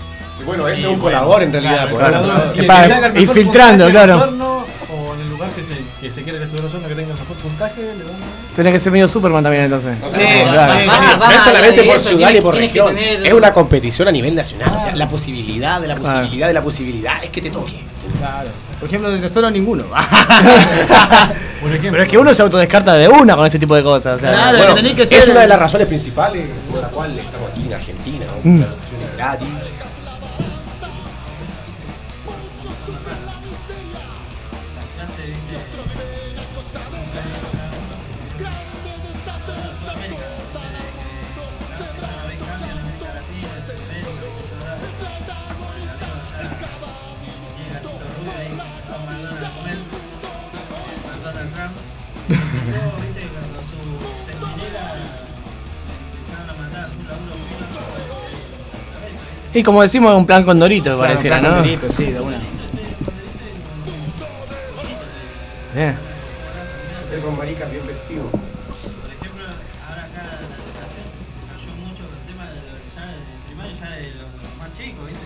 Bueno, ese es un colador en realidad. Claro, colador. y el Para- que saca el mejor infiltrando, puntaje en claro. Osorno, o en el lugar que se, que se quiere que estudie Osorno que tenga el mejor puntaje, le dan. Tenés que ser medio Superman también entonces. No, Sí, no, claro. no, va- no va es más solamente allá de por eso, ciudad tienes- y por tienes que región. tener- Es una competición a nivel nacional. O sea, la posibilidad de la Claro. posibilidad de la posibilidad es que te toque. Claro. Por ejemplo, de Testoro ninguno. Por ejemplo, Pero es que uno se autodescarta de una con ese tipo de cosas. O sea, Claro, Bueno, que tenés que es ser- una de las razones principales por la cual estamos aquí en Argentina, ¿no? Mm. La educación es gratis. Y como decimos, un plan con Dorito, pareciera, Claro, ¿no? Dorito, sí, de una. Bien. Esos maricas bien vestidos. Por ejemplo, ahora acá la educación cayó mucho con el tema de lo que ya del primario, ya de los, los más chicos, ¿viste?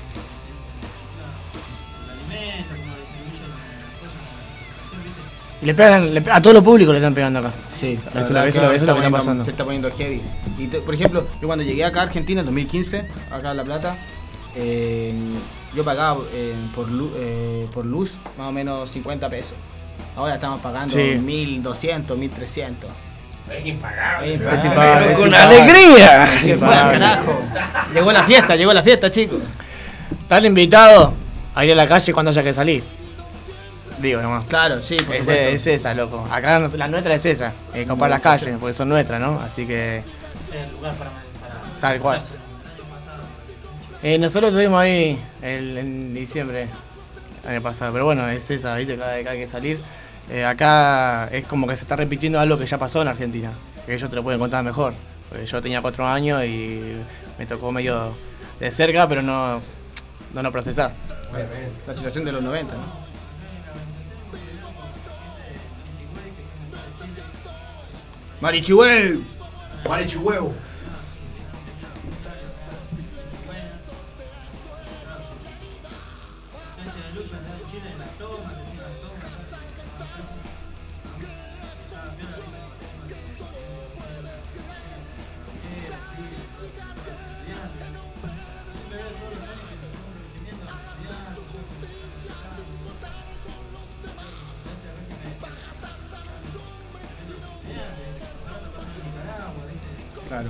El alimento, cómo distribuyen las cosas en la educación, ¿viste? Y le pegan, le pe- a todo lo público le están pegando acá. Sí, Eso es lo- eso es lo- eso es lo que está pasando. Se está poniendo heavy. Y te- por ejemplo, yo cuando llegué acá a Argentina en dos mil quince, acá en La Plata, eh, yo pagaba eh, por, lu- eh, por luz más o menos cincuenta pesos. Ahora estamos pagando Sí. mil doscientos, mil trescientos. Es impagable. Es Pero impagable. con alegría. Sí, fue al carajo. Llegó la fiesta, llegó la fiesta, chicos. Están invitados a ir a la calle cuando haya que salir. Digo nomás. Claro, sí, por Es, supuesto. es esa, loco. Acá no- la nuestra es esa. Eh, comprar las calles, porque son nuestras, ¿no? Así que, Es el lugar para, para tal cual. el año pasado. Eh, nosotros estuvimos ahí el- en diciembre, el año pasado. Pero bueno, es esa, ¿viste? Cada vez que hay que salir. Eh, acá es como que se está repitiendo algo que ya pasó en Argentina. Que ellos te lo pueden contar mejor. Porque yo tenía cuatro años y me tocó medio de cerca, pero no, no lo procesar. La situación de los noventa, ¿no? Marichihuel. Marichihuevo. Claro.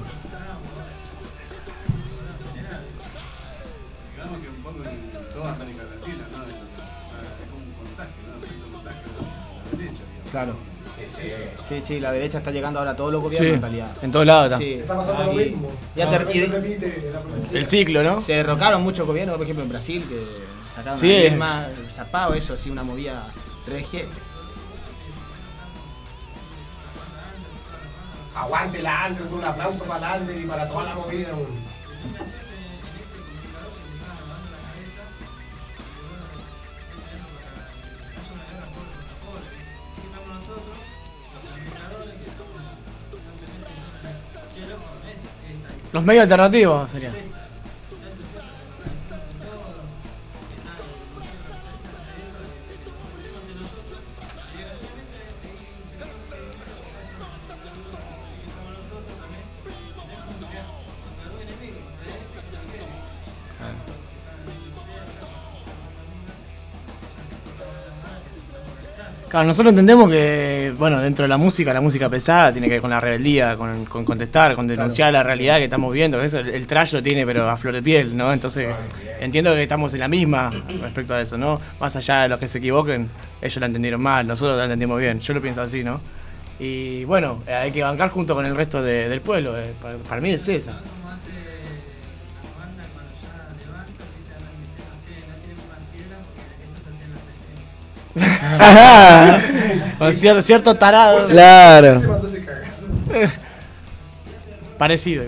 Digamos que un poco en toda América Latina, ¿no? Es como un contagio, ¿no? Es un contagio de la derecha, digamos. Claro. Sí, sí, la derecha está llegando ahora a todos los gobiernos Sí, en realidad. en todos lados está. Sí. Está pasando lo Y- mismo. Ya Cada te- vez y- se repite la profecía. El ciclo, ¿no? Se derrocaron muchos gobiernos, por ejemplo en Brasil, que sacaron Sí, a es- Dilma, zapado, eso, así una movida regia. Aguante la Ander, un aplauso para la Ander y para toda la movida. un- Los medios alternativos serían. Claro, nosotros entendemos que, bueno, dentro de la música, la música pesada tiene que ver con la rebeldía, con, con contestar, con denunciar la realidad que estamos viendo. Eso, el, el trash lo tiene, pero a flor de piel, ¿no? Entonces, entiendo que estamos en la misma respecto a eso, ¿no? Más allá de los que se equivoquen, ellos la entendieron mal, nosotros la entendimos bien. Yo lo pienso así, ¿no? Y bueno, eh, hay que bancar junto con el resto de- del pueblo. eh, Para, para mí es esa. Con cier- cierto tarado. Claro. Se mandó ese cagazo. Parecido.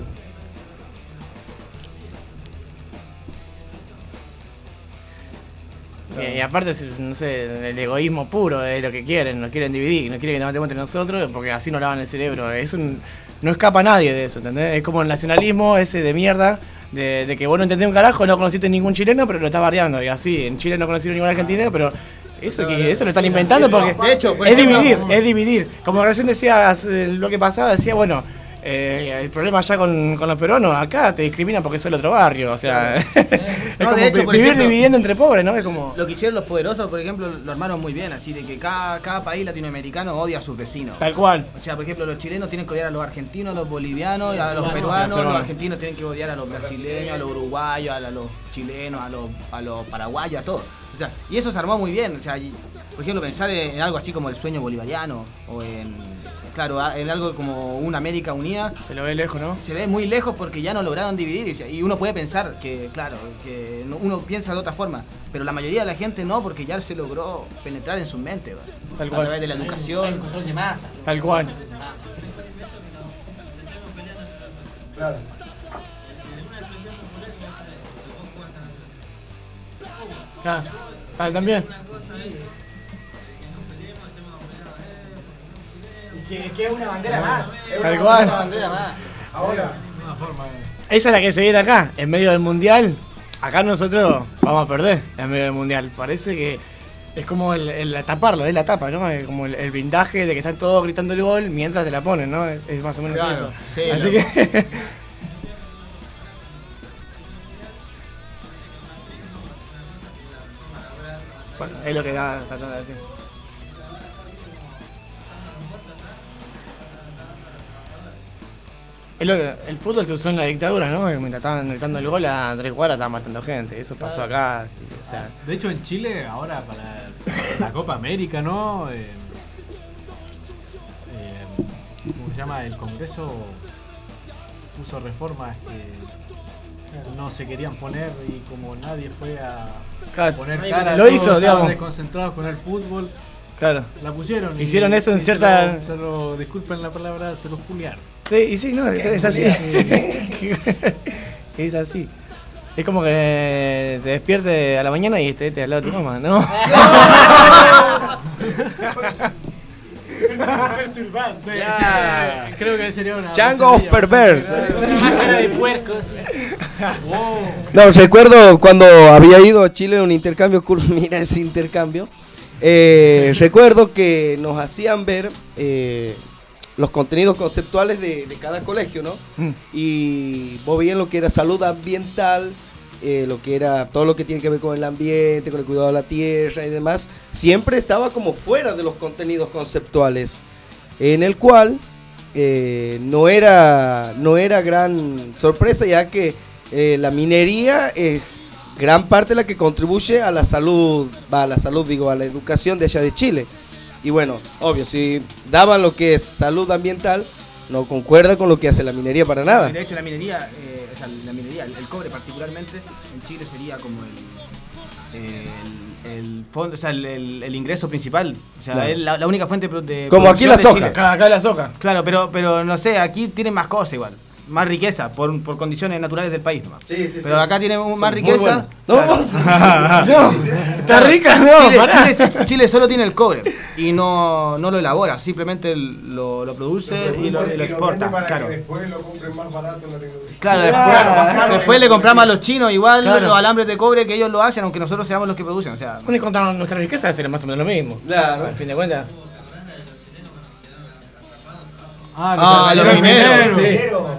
Y, y aparte, es, no sé, el egoísmo puro es lo que quieren, nos quieren dividir, nos quieren que nos matemos entre nosotros porque así nos lavan el cerebro. Es un, no escapa nadie de eso, ¿entendés? Es como el nacionalismo ese de mierda de, de que vos no entendés un carajo, no conociste ningún chileno, pero lo estás bardeando. Y así, en Chile no conocieron ningún argentino, pero eso, que, eso lo están inventando porque De hecho, por es ejemplo, dividir, es dividir. Como recién decías eh, lo que pasaba, decía, bueno, eh, el problema allá con, con los peruanos, acá te discriminan porque soy el otro barrio. O sea, es No, como de hecho, vi- por vivir ejemplo, dividiendo entre pobres, ¿no? Es como... Lo que hicieron los poderosos, por ejemplo, lo armaron muy bien, así de que cada, cada país latinoamericano odia a sus vecinos. Tal cual. O sea, por ejemplo, los chilenos tienen que odiar a los argentinos, a los bolivianos, a los Los peruanos, los peruanos. argentinos tienen que odiar a los brasileños, a los uruguayos, a los chilenos, a los, a los paraguayos, a todos. O sea, y eso se armó muy bien. O sea, y, por ejemplo, pensar en algo así como el sueño bolivariano o en, claro, a- en algo como una América unida. Se lo ve lejos, ¿no? Se ve muy lejos porque ya no lograron dividir. o sea, Y uno puede pensar que, claro, que no- uno piensa de otra forma, pero la mayoría de la gente no, porque ya se logró penetrar en su mente, ¿verdad? Tal A cual. través de la educación. Hay un control de masa. Tal cual. Claro. Ah, ah, también. Y que, que es una bandera más. Es Tal una, cual. una bandera más. Ahora, Una forma de... Esa es la que se viene acá, en medio del mundial. Acá nosotros vamos a perder en medio del mundial. Parece que es como el, el taparlo, es la tapa, ¿no? Es como el, el blindaje de que están todos gritando el gol mientras te la ponen, ¿no? Es, es más o menos Claro, eso. sí, Así lo- que. Bueno, es lo que da tratando de decir. Es lo que, el fútbol se usó en la dictadura, ¿no? Mientras estaban gritando el gol a tres cuadras estaban matando gente. Eso pasó acá. Así, o sea, De hecho, en Chile, ahora para la Copa América, ¿no? Eh, eh, ¿Cómo se llama? El Congreso puso reformas que no se querían poner y como nadie fue a Claro, poner lo cara, hizo, todos estaban digamos. desconcentrados con el fútbol. Claro. La pusieron. y- Hicieron eso en y cierta- Se lo, se lo- disculpen la palabra, se lo juliaron. sí, y sí, no, es así. Es así. Es como que te despiertes a la mañana y estés al lado de tu mamá, ¿no? Perturbante. Ya. Sí, creo que sería una. Chango of pesadilla Perverse. bastante Máscara de puerco, sí. Wow. No, recuerdo cuando había ido a Chile en un intercambio, cool, mira ese intercambio. Eh, recuerdo que nos hacían ver eh, los contenidos conceptuales de, de cada colegio, ¿no? Mm. Y vos veías lo que era salud ambiental, eh, lo que era todo lo que tiene que ver con el ambiente, con el cuidado de la tierra y demás. Siempre estaba como fuera de los contenidos conceptuales, en el cual eh, no era no era gran sorpresa, ya que eh, la minería es gran parte la que contribuye a la salud, va, a la salud digo, a la educación de allá de Chile. Y bueno, obvio, si daban lo que es salud ambiental, no concuerda con lo que hace la minería para nada. De hecho, la minería, eh, o sea, la minería, el, el cobre particularmente, en Chile sería como el, el, el fondo, o sea, el, el- el ingreso principal. O sea, Claro. es la, la única fuente pro- de Como aquí la producción de soja. Chile. Acá, acá la soja. Claro, pero, pero no sé, aquí tienen más cosas igual. Más riqueza, por, por condiciones naturales del país nomás. Sí, sí, Pero sí. acá tienen Son más muy riqueza. buenas. No, Claro. vos- No, está rica, no, Chile, pará. Chile- Chile solo tiene el cobre y no, no lo elabora, simplemente el- lo, lo produce y lo, y lo exporta. para Claro, que después lo compren más barato en la tecnología. claro después, después le compramos a los chinos igual Claro. los alambres de cobre que ellos lo hacen, aunque nosotros seamos los que producen. O sea, Bueno, y contra nuestra riqueza debe ser más o menos lo mismo. Claro. Al fin de cuentas. Ah, Ah, los mineros, sí.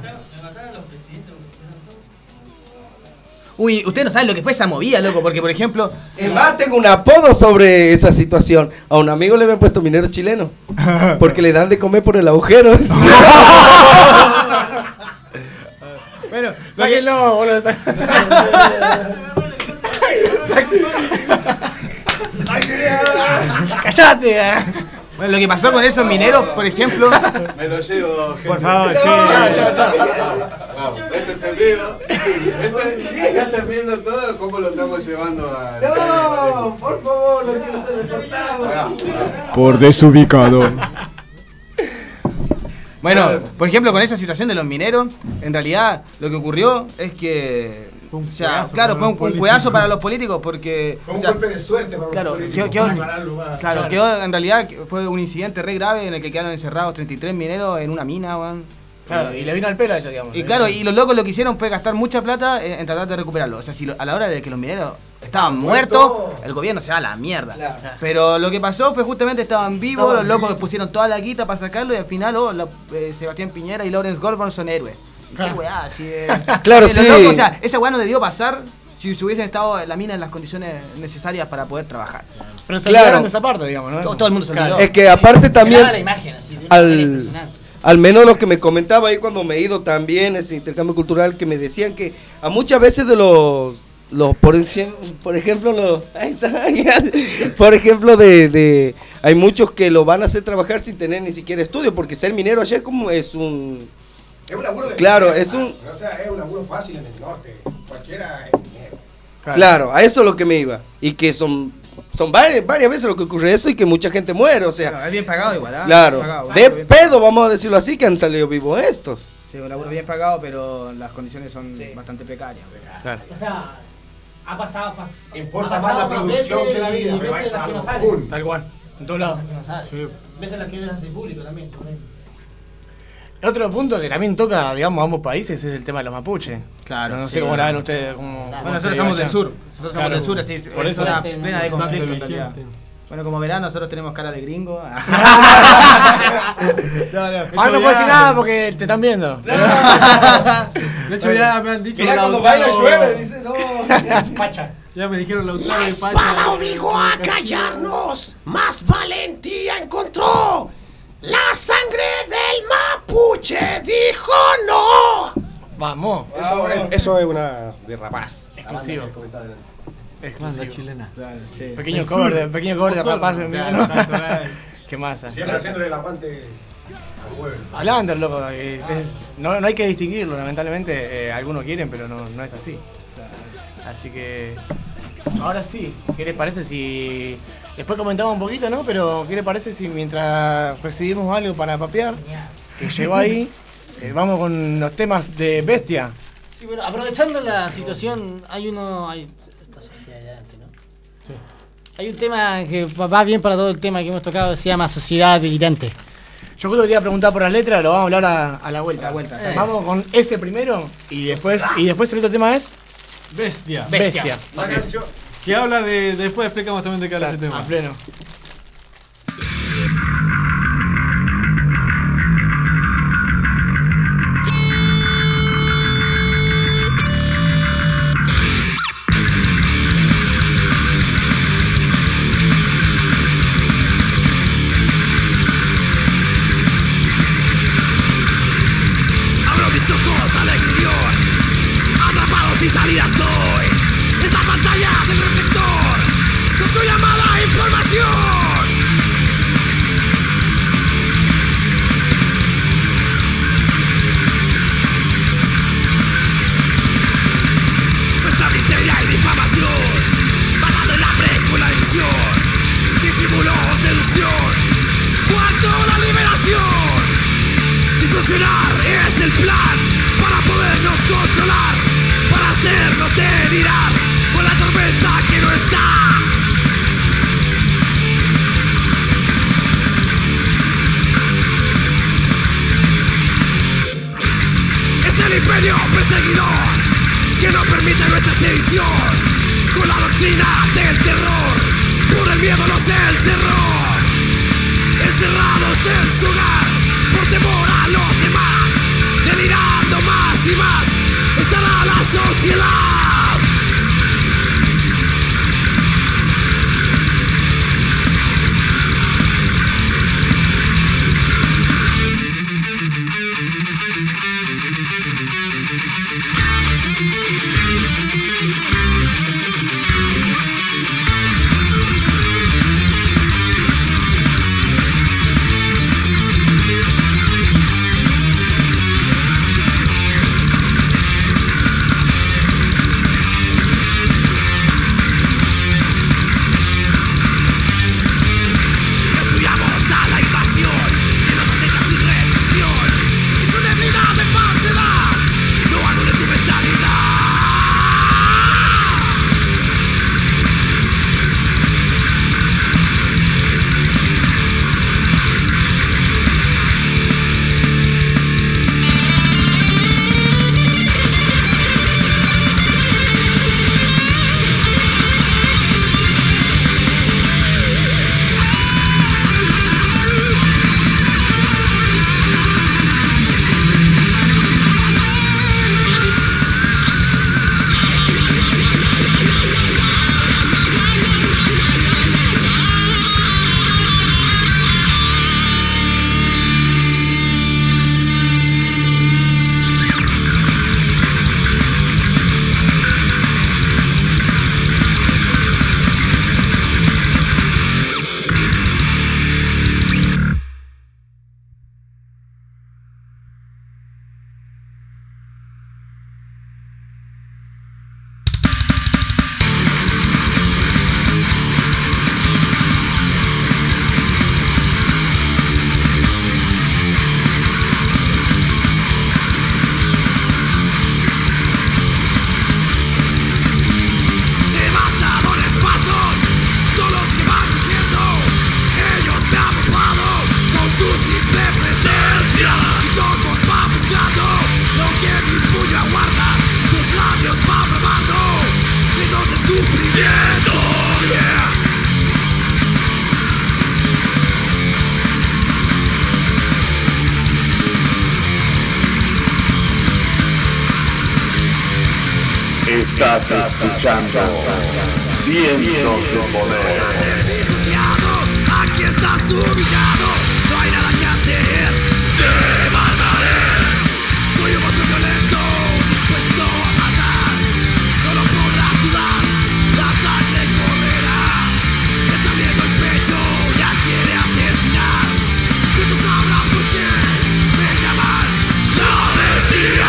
uy, ustedes no saben lo que fue esa movida, loco, porque por ejemplo, Es más, tengo un apodo sobre esa situación. A un amigo le habían puesto minero chileno. Porque le dan de comer por el agujero. Bueno, sáquenlo, boludo. ¡Cállate! bueno, lo que pasó con esos mineros, por ejemplo, Me lo llevo, gente. por favor, sí. Chao, chao, chao. Vamos, este es el vivo. Este, acá están viendo todo cómo lo estamos llevando a. No, por favor, no quiero ser deportado. Por desubicado. Bueno, por ejemplo, con esa situación de los mineros, en realidad lo que ocurrió es que, Fue un o sea, cueazo claro, para fue un, los un políticos. cuedazo para los políticos porque, Fue o un sea, golpe de suerte para claro, los políticos. quedó- quedó- para ganarlo más. claro, Claro. quedó en realidad fue un incidente re grave en el que quedaron encerrados treinta y tres mineros en una mina, weón. Claro, y le vino al pelo a ellos, digamos. Y claro, y los locos lo que hicieron fue gastar mucha plata en, en tratar de recuperarlo. O sea, si lo, a la hora de que los mineros estaban muertos, el gobierno se va a la mierda. Claro. Pero lo que pasó fue justamente estaban vivos, estaban los locos vivos. Pusieron toda la guita para sacarlo y al final, oh, la, eh, Sebastián Piñera y Lawrence Goldberg son héroes. Qué weá, así es. Claro, eh, sí. Locos, o sea, esa weá no debió pasar si se hubiesen estado en la mina en las condiciones necesarias para poder trabajar. Pero se Claro. olvidaron de esa parte, digamos, ¿no? Todo, todo el mundo se olvidó. Es que aparte también, Se daba la imagen, así, de una manera al, impresionante. al menos lo que me comentaba ahí cuando me he ido también, ese intercambio cultural, que me decían que a muchas veces de los, los por, ejemplo, por ejemplo, los, ahí está, por ejemplo, de, de, hay muchos que lo van a hacer trabajar sin tener ni siquiera estudio, porque ser minero allá como es un... Es un laburo de Claro, minero, es un... O sea, es un laburo fácil en el norte. Cualquiera es minero. Claro. Claro, a eso es lo que me iba. Y que son son varias, varias veces lo que ocurre eso y que mucha gente muere, o sea. Claro, es bien pagado igual, ¿eh? Claro, Bien pagado, de bien pedo, vamos a decirlo así, que han salido vivos estos. Sí, un laburo bien pagado, pero las condiciones son sí. bastante precarias. Claro. O sea, ha pasado. Pas, Importa ha más la pasado producción veces que la vida, y pero veces eso las que es no algo salen. cool. Tal cual, en todos lados. Veces que no salen. Sí. Veces las que no hacen público también. también. Otro punto que también toca, digamos, a ambos países es el tema de los mapuches. Claro, no sé sí, cómo bueno. la ven ustedes. Cómo, Bueno, cómo nosotros se somos vive del allá. sur. Nosotros somos Claro, del sur, así, por es eso. una plena de conflicto en vigente. realidad. Bueno, como verán, nosotros tenemos cara de gringo. no, no. Ah, no puedo decir nada porque te están viendo. De hecho, ya me han dicho. Mirá, cuando Lautaro- baila llueve, dice, no. Pacha. Ya me dijeron Lautaro La y espada Pacha. obligó a callarnos. Más valentía encontró. La sangre del mapuche dijo no. Vamos. Eso, es, eso es una de rapaz. Exclusivo. Banda chilena. Claro, sí. Pequeño El cover, sur. de, pequeño cover de Osorno. rapaz en Claro, ¿no? exacto, claro. Qué masa. Siempre haciéndole el aguante al huevo. Al under, loco. eh, es- no, no hay que distinguirlo, lamentablemente. eh, algunos quieren, pero no, no es así. Así que. Ahora sí, ¿qué les parece si. Después comentamos un poquito, ¿no? Pero ¿qué les parece si mientras recibimos algo para papear, que llegó ahí, eh, vamos con los temas de Bestia? Sí, bueno, aprovechando la situación, hay uno. Hay, esta sociedad de antes, ¿no? Sí. Hay un tema que va bien para todo el tema que hemos tocado, se llama Sociedad Delirante. Yo justo quería preguntar por las letras, lo vamos a hablar a, a la vuelta. A la vuelta. Eh. Vamos con ese primero y después y después el otro tema es Bestia. Bestia. Bestia. La canción. Que habla de. Después explicamos también de qué habla ese tema. A pleno. Abro mis ojos al exterior. Atrapado sin salida estoy. Es la pantalla del reflector con su llamada información. Nuestra miseria y difamación, matando el hambre con la división, disimulo o seducción, cuanto la liberación. Distorsionar es el plan para podernos controlar, para hacernos delirar con la tormenta que no está. Es el imperio perseguidor que no permite nuestra sedición, con la doctrina del terror, por el miedo nos encerró, encerrados en su hogar, por temor a los demás, delirando más y más, estará la sociedad. Estás escuchando Vientos de Poder. Aquí estás ubicado, no hay nada que hacer. Te mataré. Soy un monstruo violento, dispuesto a matar. No lo podrás dudar, la sangre correrá. Está abriendo el pecho, ya quiere asesinar. Pronto sabrá por qué me llaman la bestia.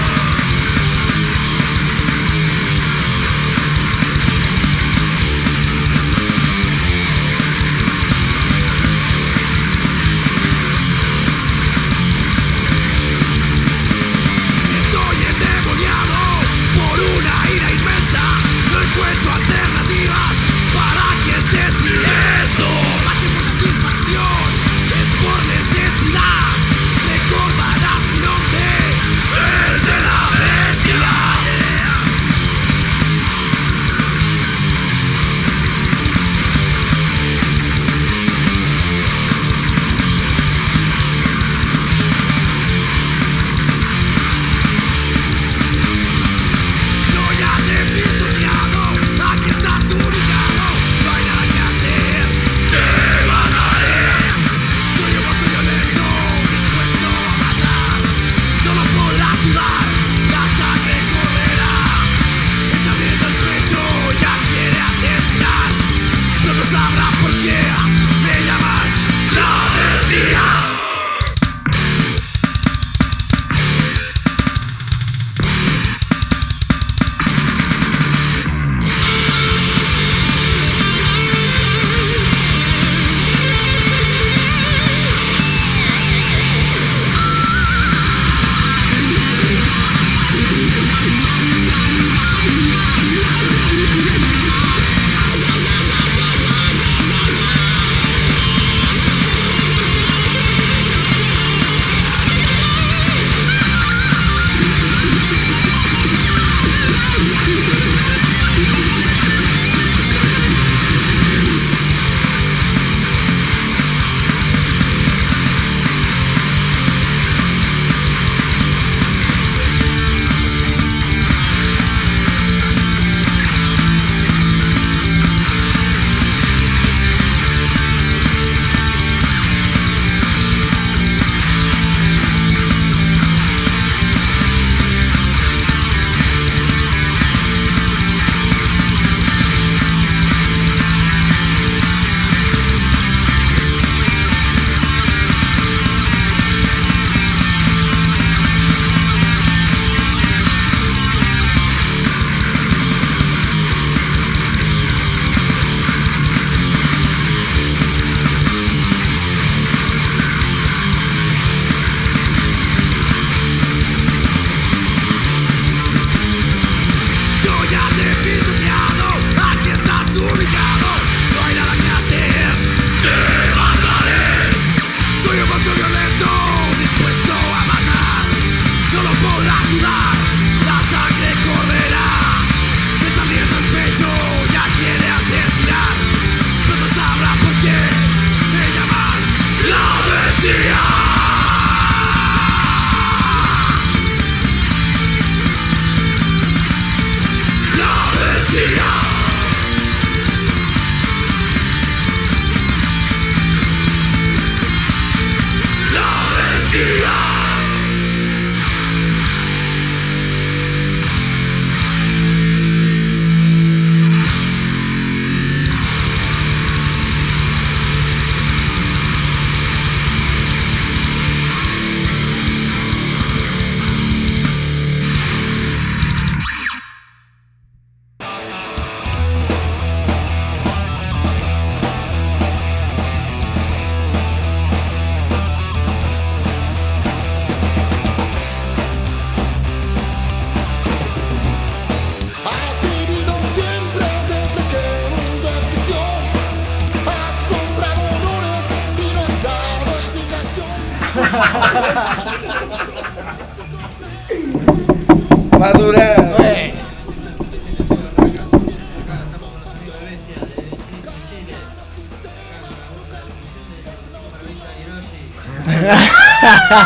Madura.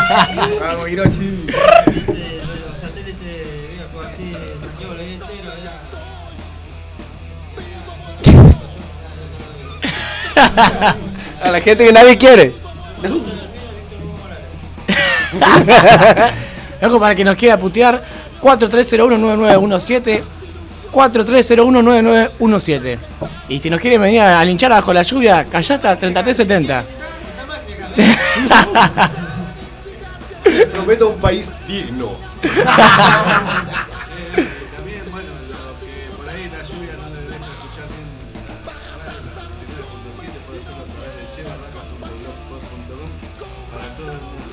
Vamos, Hiroshi. Los satélites, mira, fue así, Santiago del Estero, A la gente que nadie quiere. Loco, para que nos quiera putear, cuatro tres cero uno nueve nueve uno siete. cuatro tres cero uno nueve nueve uno siete. Y si nos quieren venir a linchar bajo la lluvia, Callasta treinta y tres setenta. Prometo un país digno. También, bueno, los que por ahí la lluvia no les deja escuchar bien la radio, la punto siete puede hacerlo a través de cheva radio punto blogspot punto com para todo el mundo.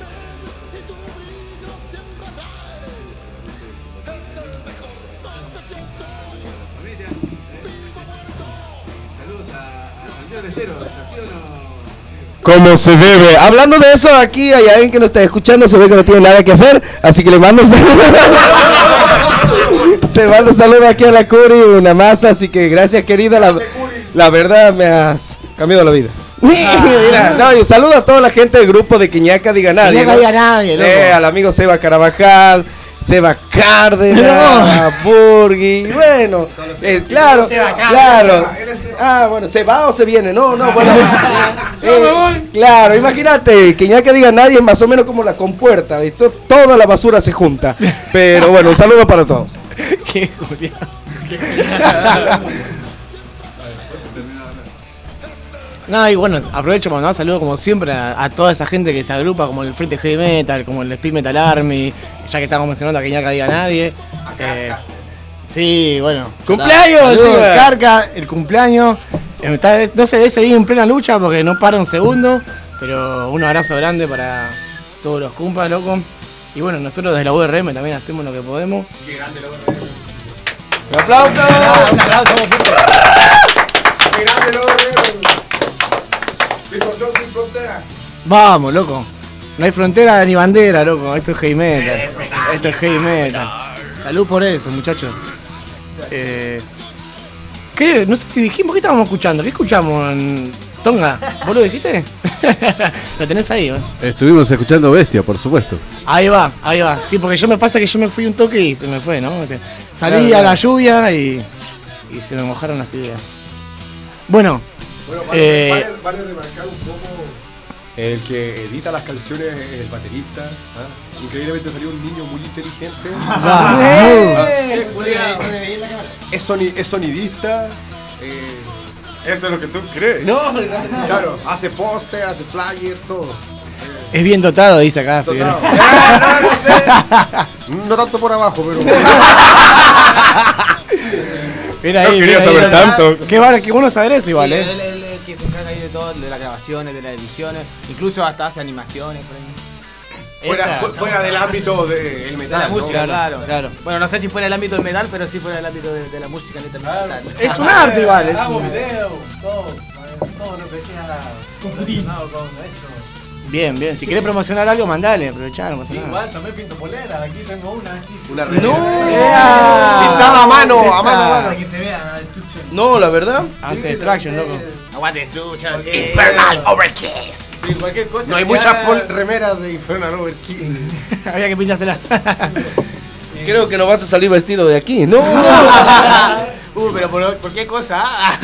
Saludos a, a Santiago Estero, ¿sí o no? Como se debe. Hablando de eso, aquí hay alguien que nos está escuchando, se ve que no tiene nada que hacer, así que le mando saludos. Se manda saludos aquí a la Curi, una masa, así que gracias querida, la, la verdad me has cambiado la vida. Mira, no, y saludo a toda la gente del grupo de Quiñaca Diga Nadie. Quiñaca ¿no? Diga Nadie, loco. Eh, al amigo Seba Carabajal, Seba Cárdenas, no. Burgui, bueno, eh, claro, claro. Ah, bueno, ¿se va o se viene? No, no, bueno. Eh, claro, imagínate, que ya que diga nadie es más o menos como la compuerta, ¿viste? Toda la basura se junta. Pero bueno, un saludo para todos. Qué Julián. No, y bueno, aprovecho para mandar un saludo como siempre a, a toda esa gente que se agrupa, como el Frente Heavy Metal, como el Speed Metal Army, ya que estamos mencionando a que ya diga nadie. Eh, sí, bueno. ¡Cumpleaños! Saludos, Sí, Carca, el cumpleaños. Eh, está, no sé, de ese día en plena lucha porque no para un segundo, pero un abrazo grande para todos los cumpas, loco. Y bueno, nosotros desde la U R M también hacemos lo que podemos. Qué grande la U R M. ¡Un aplauso! Ah, un aplauso, Qué grande la U R M. Situación sin frontera. Vamos, loco. No hay frontera ni bandera, loco. Esto es heavy metal. Esto es heavy metal. Salud por eso, muchachos. Eh, ¿Qué? No sé si dijimos, ¿qué estábamos escuchando? ¿Qué escuchamos en Tonga? ¿Vos lo dijiste? Lo tenés ahí, ¿eh? Estuvimos escuchando Bestia, por supuesto. Ahí va, ahí va. Sí, porque yo me pasa que yo me fui un toque y se me fue, ¿no? Salí Claro, a la claro. lluvia y, y se me mojaron las ideas. Bueno, Bueno, vale, eh, vale, vale remarcar un poco. El que edita las canciones es el baterista. ¿ah? Increíblemente salió un niño muy inteligente. Ah, Eh, es, soni- es sonidista. eh, eso es lo que tú crees. No, claro, hace póster, hace flyer, todo. es bien dotado, dice acá. Dotado. Figueroa. Eh, no, no sé. No tanto por abajo, pero. Mira No ahí, quería mira saber ahí. tanto. Qué, bueno, qué bueno saber eso igual, Sí, ¿eh? él, él, él que se encarga ahí de todo, de las grabaciones, de las ediciones, incluso hasta hace animaciones por ahí. Fuera, Esa- fu- fuera del ámbito del de metal. la ¿no? música, claro, claro. Bueno, no sé si fuera del ámbito del metal, pero sí fuera del ámbito de, de la música netamente. Es un arte igual, es Hago un- video, todo, todo lo que sea relacionado con eso. Bien, bien. Si querés promocionar algo, mandale, aprovechá, no pasa nada. Igual también pinto polera, aquí tengo una así. Una No. Pintada a mano, a Esa. mano, a mano. Para que se vea la destrucción. No, la verdad. Ante Destruction, loco. Aguante, destrucha, sí. Infernal Overkill. Sí, cualquier cosa. No hay si muchas haga- pol- remeras de Infernal Overkill. Había que pintársela. Creo que no vas a salir vestido de aquí. No. Uh, pero por cualquier cosa.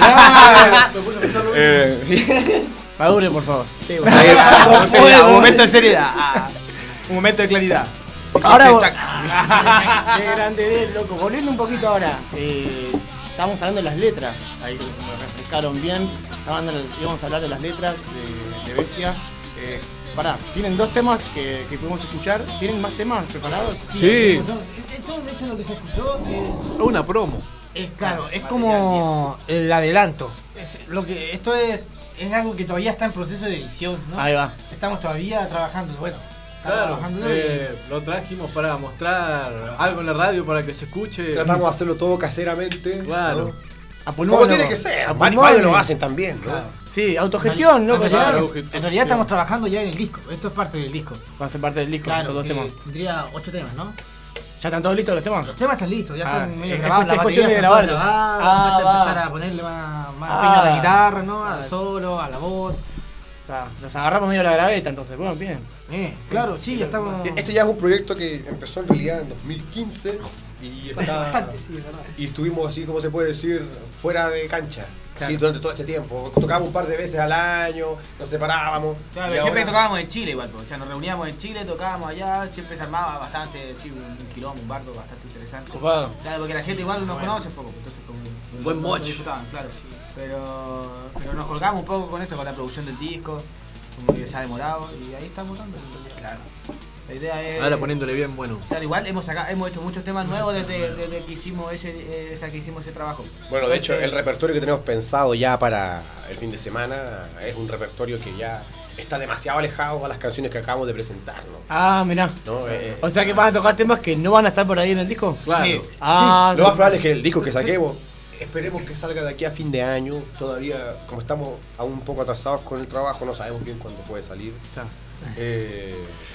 Eh, Madure, por favor. Sí, bueno, ahí, un, seriedad, un momento de seriedad. ah, Un momento de claridad. Ahora vos- Qué grande es, loco. Volviendo un poquito ahora. Eh, estábamos hablando de las letras. Ahí me refrescaron bien. Estábamos hablando- íbamos a hablar de las letras de, de Bestia. Eh, pará, tienen dos temas que, que podemos escuchar. ¿Tienen más temas preparados? Sí. Esto, de hecho, lo que se escuchó es. Una promo. Es claro, es como el adelanto. Es lo que esto es es algo que todavía está en proceso de edición, ¿no? Ahí va. Estamos todavía trabajando, bueno. estamos Claro, trabajando eh, lo trajimos para mostrar algo en la radio para que se escuche. Tratamos de hacerlo todo caseramente. Claro. ¿no? A pulmón, Como tiene loco. que ser. A Varios, pulmón. varios lo hacen también, ¿no? Claro. Sí, autogestión, loco. en, ya. realidad, Claro. en realidad estamos trabajando ya en el disco. Esto es parte del disco. Va a ser parte del disco, Claro, estos dos que temas. tendría ocho temas, ¿no? ¿Ya están todos listos los temas? Los temas están listos, ya Ah, están medio es grabados. cuestión- la es cuestión de batería está grabarlos. toda grabada, Ah, falta va. empezar a ponerle más, más Ah. empeño a la guitarra, ¿no? Ah. Al solo, a la voz. Ah, nos agarramos medio la graveta, entonces. Bueno, bien. Eh, claro, sí, ya estamos. Este ya es un proyecto que empezó en realidad en dos mil quince y está Bastante, sí, es verdad. y estuvimos así como se puede decir fuera de cancha. Sí, durante todo este tiempo. Tocábamos un par de veces al año, nos separábamos. Claro, y siempre ahora- tocábamos en Chile igual, pues. O sea, nos reuníamos en Chile, tocábamos allá, siempre se armaba bastante, sí, un, un quilombo, un bardo bastante interesante. Copado. Claro, porque la gente igual nos conoce un poco, pues, entonces como... Un buen moch. disfrutaban, claro, sí. Pero, pero nos colgamos un poco con eso, con la producción del disco, como que se ha demorado, y ahí estamos dando. Claro. La idea es... Ahora poniéndole bien bueno. Claro, igual hemos, sacado, hemos hecho muchos temas nuevos desde, desde que hicimos ese, eh, o sea, que hicimos ese trabajo. Bueno, de hecho, Entonces, el repertorio que tenemos pensado ya para el fin de semana es un repertorio que ya está demasiado alejado a las canciones que acabamos de presentar, ¿no? Ah, mirá. ¿No? Eh, O sea que vas a tocar temas que no van a estar por ahí en el disco. Claro. Sí. Ah, Lo más probable es que el disco que saquemos, esperemos que salga de aquí a fin de año. Todavía, como estamos aún un poco atrasados con el trabajo, no sabemos bien cuándo puede salir. Está, Eh,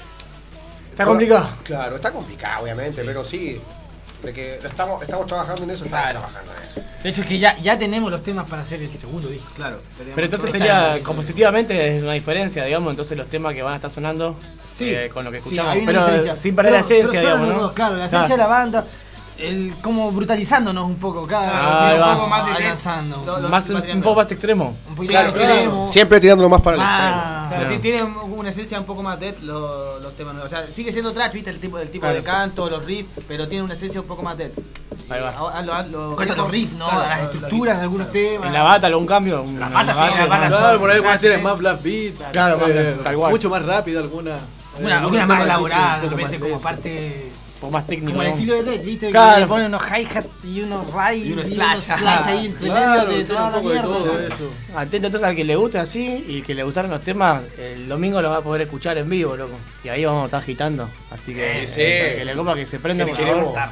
está complicado. Claro, está complicado, obviamente, pero sí, de que estamos, estamos trabajando en eso, estamos trabajando en eso. De hecho es que ya, ya tenemos los temas para hacer el segundo disco. Claro. Pero entonces sería, compositivamente, es una diferencia, digamos, entonces los temas que van a estar sonando Sí. eh, con lo que Sí, escuchamos, hay una pero diferencia. sin perder la Pero- esencia, pero son digamos, los ¿no? dos, claro, la esencia de la banda, el como brutalizándonos un poco, cada Ah, ahí un va. poco más de Ahí lanzando. Lo- lo- Más- un poco más extremo. Un poquito Claro, más extremo. claro. Siempre tirándolo más para el Ah, extremo. claro, Claro. tiene una esencia un poco más dead los, los temas nuevos. O sea, sigue siendo trash, viste, el tipo, el tipo Claro. de canto, los riffs, pero tiene una esencia un poco más dead. Ahí va. A- a- lo- a- lo- Cuenta los riffs, ¿no? Claro, Las lo- estructuras de algunos temas. En la bata algún cambio. La bata sí, la bata Claro, son por ahí algunas trash, tienen ¿eh? más black beat. Claro, más eh, black, tal cual. Mucho más rápido alguna. Una, eh, una algunos más temas elaborada, difíciles, de un poco repente más como lento. parte... Un poco más técnico. Como el ¿no? estilo de Dead, ¿viste? Claro. Que le ponen unos hi-hat y unos ray Y y unos unos splash. splash ahí entre Claro, medio de tiene toda un la poco de mierda. todo sí. eso. Atento entonces al que le guste así y que le gustaron los temas, el domingo lo va a poder escuchar en vivo, loco. Y ahí vamos a estar agitando. Así que, Eh, sí. eh, que le copa que se prenda Sí, por queremos. favor.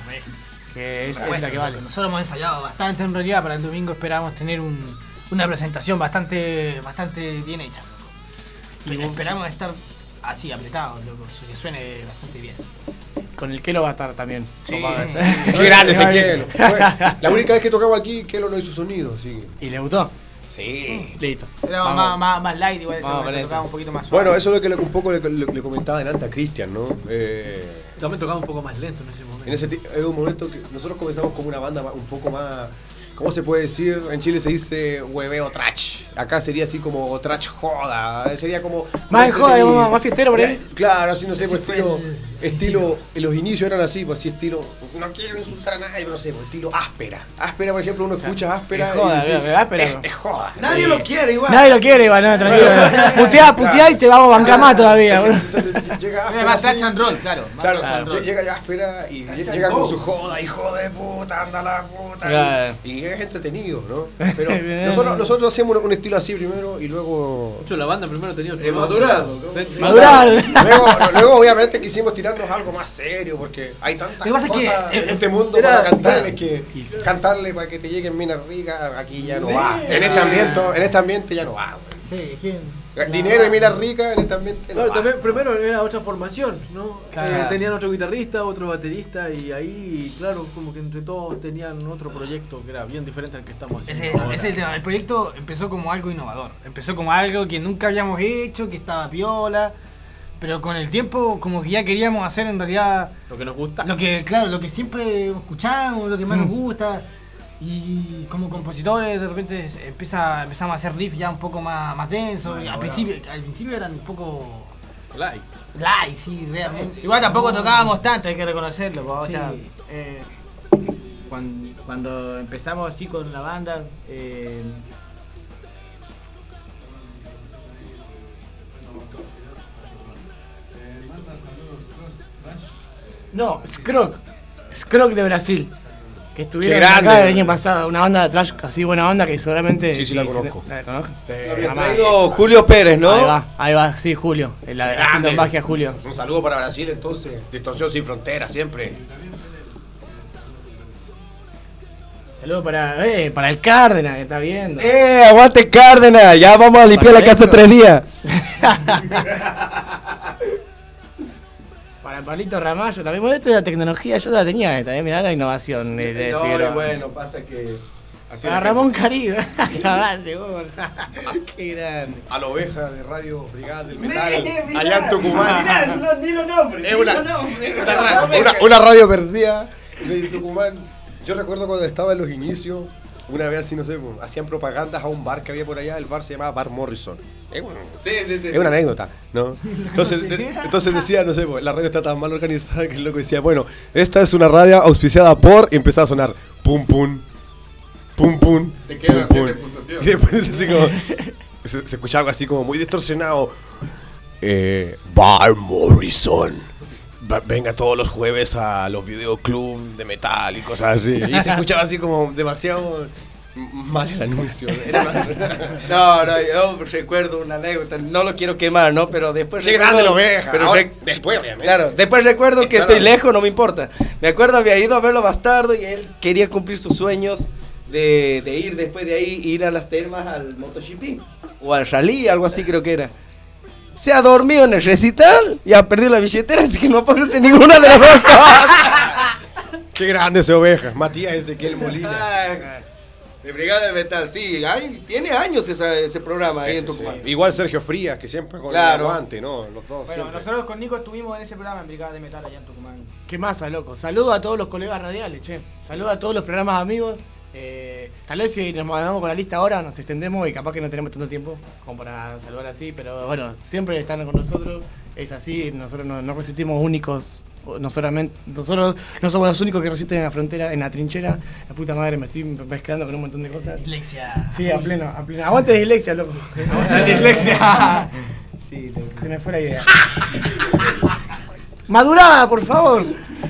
Que es, es la que vale. Nosotros hemos ensayado bastante en realidad, para el domingo esperamos tener un, una presentación bastante bastante bien hecha, loco. Y esperamos estar así apretados, loco, que suene bastante bien. Con el Kelo va a estar también. Sí. copado ese. Qué grande ese Kelo. Fue La única vez que tocamos aquí, Kelo no hizo sonido, sí. ¿Y le gustó? Sí. Listo. Era Vamos. más, más, más light, igual, ese Vamos momento, con eso. tocaba un poquito más suave. Bueno, eso es lo que le- un poco le, le- le comentaba delante a Cristian, ¿no? Eh, También tocaba un poco más lento en ese momento. en ese ti- es un momento que nosotros comenzamos como una banda más- un poco más, ¿cómo se puede decir? En Chile se dice hueveo trash. Acá sería así como trash joda. Sería como... Más de joda, más- más fiestero por ahí. Claro, así no sé, pues estilo... Estilo, en los inicios eran así, pues así estilo, no quiero insultar a nadie, pero no sé, pues estilo áspera. Áspera, por ejemplo, uno escucha áspera Es joda, y dice, es- áspera. es, es joda. Nadie lo quiere igual. Nadie lo quiere, igual, no, tranquilo. Puteá, puteá y te vamos a bancar más todavía. bro. Llega Era áspera más así. trash and roll, claro. Más Claro, trash and roll. llega áspera y llega con su joda, hijo de puta, anda la puta. Claro. Y, y es entretenido, ¿no? Pero nosotros, nosotros hacemos un estilo así primero y luego... De hecho, la banda primero tenía Eh, madurar. Madurar. Luego, luego, obviamente, quisimos tirarnos algo más serio porque hay tantas Lo que pasa es cosas que, en eh, este mundo era- para cantarle que cantarle para que te lleguen minas ricas aquí ya no va. En este Ah. ambiente, en este ambiente ya no va. Sí, ¿quién? güey. Dinero y minas ricas en este ambiente no Claro, va. también primero era otra formación, ¿no? Claro. Eh, tenían otro guitarrista, otro baterista y ahí, claro, como que entre todos tenían otro proyecto que era bien diferente al que estamos haciendo. Ese, ahora. ese es el tema. El proyecto empezó como algo innovador. Empezó como algo que nunca habíamos hecho, que estaba piola. Pero con el tiempo como que ya queríamos hacer en realidad Lo que nos gusta. lo que, claro, lo que siempre escuchamos, lo que más nos gusta. Y como compositores de repente se- empieza, empezamos a hacer riffs ya un poco más, más densos. Y al principio, al principio eran un poco Like. light, sí, realmente. Igual tampoco tocábamos tanto, hay que reconocerlo. po, O Sí. sea, Eh, cuando, cuando empezamos así con la banda, eh, No, Scroc. Scroc de Brasil. Que estuvieron Qué grande. acá el año pasado. Una banda de trash casi buena onda que seguramente. Sí, sí, la se- conozco. ¿La conozco? Había Mamá. traído Julio Pérez, ¿no? Ahí va, ahí va, sí, Julio. La, Grande. haciendo magia, Julio. Un saludo para Brasil entonces. Distorsión sin fronteras siempre. Saludos para, eh, para el Cárdenas que está viendo. ¡Eh! ¡Aguante Cárdenas! Ya vamos a limpiar la casa en tres días. Para Palito Ramallo también. Bueno, esto de la tecnología yo la tenía esta, eh. Mirá la innovación de, de No, Figueroa. y bueno, pasa que... así Para la Ramón gente- Caribe. Adelante, vos. Qué grande. A la oveja de Radio Brigada del Metal, allá en Tucumán. ni los nombres. Es una, una, ra- una- una radio perdida de Tucumán. Yo recuerdo cuando estaba en los inicios, una vez así, no sé, pues, hacían propagandas a un bar que había por allá, el bar se llamaba Bar Morrison. Es, un- Sí, sí, sí. es sí. una anécdota, ¿no? Entonces, de- entonces decía, no sé, pues, la radio está tan mal organizada que el loco decía, bueno, esta es una radio auspiciada por, y empezaba a sonar pum pum, pum pum, Te quedan pum, pum. siete pulsaciones. Y después así como, se, se escuchaba algo así como muy distorsionado. Eh, Bar Morrison. Va- Venga todos los jueves a los videoclubs de metal y cosas así. Y se escuchaba así como demasiado m- mal el anuncio. Era una- No, no, yo recuerdo una anécdota, no lo quiero quemar, ¿no? Pero después Qué recuerdo- grande la oveja. pero Ahora, rec- después, obviamente. Claro, después recuerdo que Claro. estoy lejos, no me importa. Me acuerdo, había ido a verlo Bastardo y él quería cumplir sus sueños de, de ir después de ahí, ir a las termas al MotoGP o al rally, algo así creo que era. Se ha dormido en el recital y ha perdido la billetera, así que no puedo hacer ninguna de las dos cosas. Qué grande esa oveja. Matías Ezequiel Molina. De Brigada de Metal, sí, hay- tiene años esa- ese programa ahí en Tucumán. Igual Sergio Frías, que siempre con Claro. el aguante, ¿no? Los dos. Bueno, siempre. nosotros con Nico estuvimos en ese programa en Brigada de Metal allá en Tucumán. Qué masa, loco. Saludo a todos los colegas radiales, che. Saludo a todos los programas amigos. Eh, tal vez si nos mandamos con la lista ahora, nos extendemos y capaz que no tenemos tanto tiempo como para saludar así, pero bueno, siempre están con nosotros. Es así, nosotros no, no resistimos únicos. No solamente, nosotros no somos los únicos que resisten en la frontera, en la trinchera. La puta madre, me estoy mezclando con un montón de cosas. Dislexia. Sí, a pleno, a pleno. Aguante dislexia, loco. Aguante dislexia. Sí, loco, se me fue la idea. Madurada, por favor.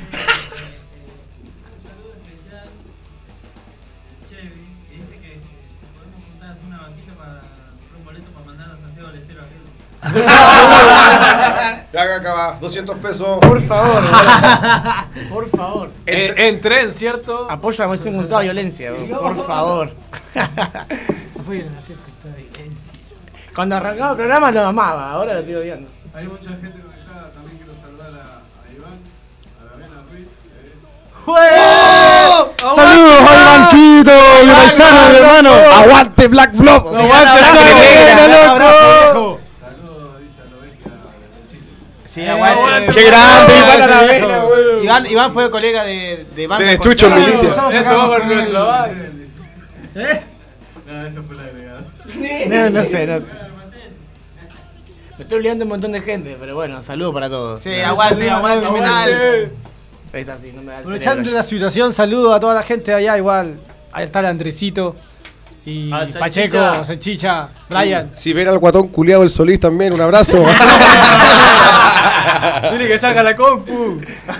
Dice que si podemos juntar así una vaquita para comprar un boleto para mandar a Santiago del Estero a Ya acá acaba, doscientos pesos. Por favor. Por favor. En, en tren, ¿cierto? Apoyo a la moción con toda violencia, por favor. Apoyo la nación con toda violencia. Cuando arrancaba el programa lo amaba, ahora lo estoy odiando. Hay mucha gente conectada, también quiero saludar a, a Iván, a la Vena Ruiz. Eh. ¡Oh! ¡Saludos a Ivancito! ¡Mi paisano, mi hermano! ¡Aguante Black Block! ¡Aguante Sangre, loco! Saludos, dice a la bestia desde Chile. Sí, aguante. ¡Qué grande, Iván Aravena, güey! Iván, Iván fue colega de, de banda. De Destrucho con- Militia. Nosotros Esto tocamos va por con él. nuestro bar. ¿Eh? No, eso fue el agregado. No, no sé, no sé. Me estoy olvidando un montón de gente, pero bueno, saludos para todos. Sí, aguante, aguante, metal. Es así, no me da el Aprovechando cerebro la situación, saludo a toda la gente de allá igual. Ahí está el Andresito. Y Ah, Pacheco, Salchicha. Salchicha, Brian. Si ven al guatón culiado el Solís también, un abrazo. Tiene que salga la compu.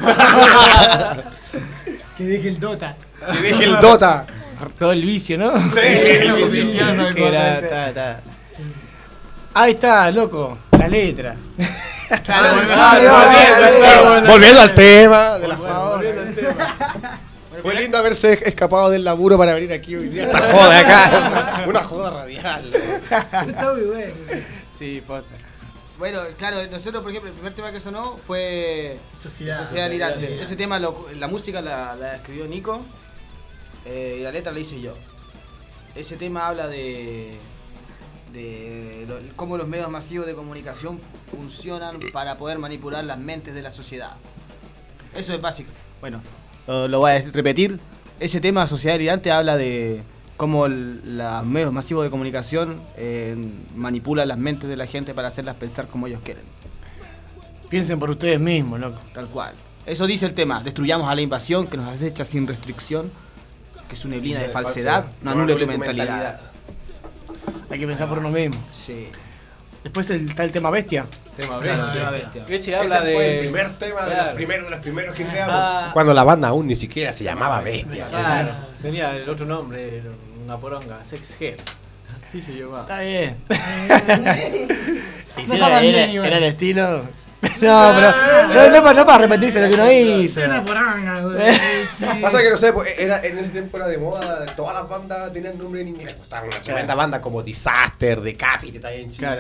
Que deje el Dota. Que deje el Dota. Todo el vicio, ¿no? Sí, el vicio. Vicioso, que era, ta, ta. Ahí está, loco, la letra. Claro, volviendo, Volviendo al tema de la Por favor. Fue lindo haberse escapado del laburo para venir aquí hoy día. Esta joda acá. Una joda radial. Está muy bueno. Sí, posta. Bueno, claro, nosotros, por ejemplo, el primer tema que sonó fue Sociedad. Sociedad Delirante. Ese tema, lo- la música la, la escribió Nico eh, y la letra la hice yo. Ese tema habla de, de lo- cómo los medios masivos de comunicación funcionan para poder manipular las mentes de la sociedad. Eso es básico. Bueno, lo, lo voy a repetir. Ese tema, Sociedad Delirante, habla de cómo el- los medios masivos de comunicación eh, manipulan las mentes de la gente para hacerlas pensar como ellos quieren. Piensen por ustedes mismos, loco. Tal cual. Eso dice el tema. Destruyamos a la invasión que nos acecha sin restricción, que es una neblina de falsedad. No anule tu mentalidad. Hay que pensar por uno mismo. Sí. Después el- está el tema bestia. Tema Claro, bestia. tema bestia. Ese Ese habla de. fue el primer tema de, Claro. los primeros, de los primeros que creamos. Ah. Cuando la banda aún ni siquiera se llamaba Bestia. Claro. Tenía el otro nombre, una poronga, Sex Head. Así se llamaba. Está bien. Y si No era, estaba bien, era- igual. era el estilo. No, pero no, no, para- no para repetirse lo que uno hizo. Una poranga, güey. Sí. Pasa que no sé, pues, era, en ese tiempo era de moda, todas las bandas tenían nombre en inglés. Pues, estaba una tremenda banda como Disaster, Decapite, está ahí en Chile. Claro.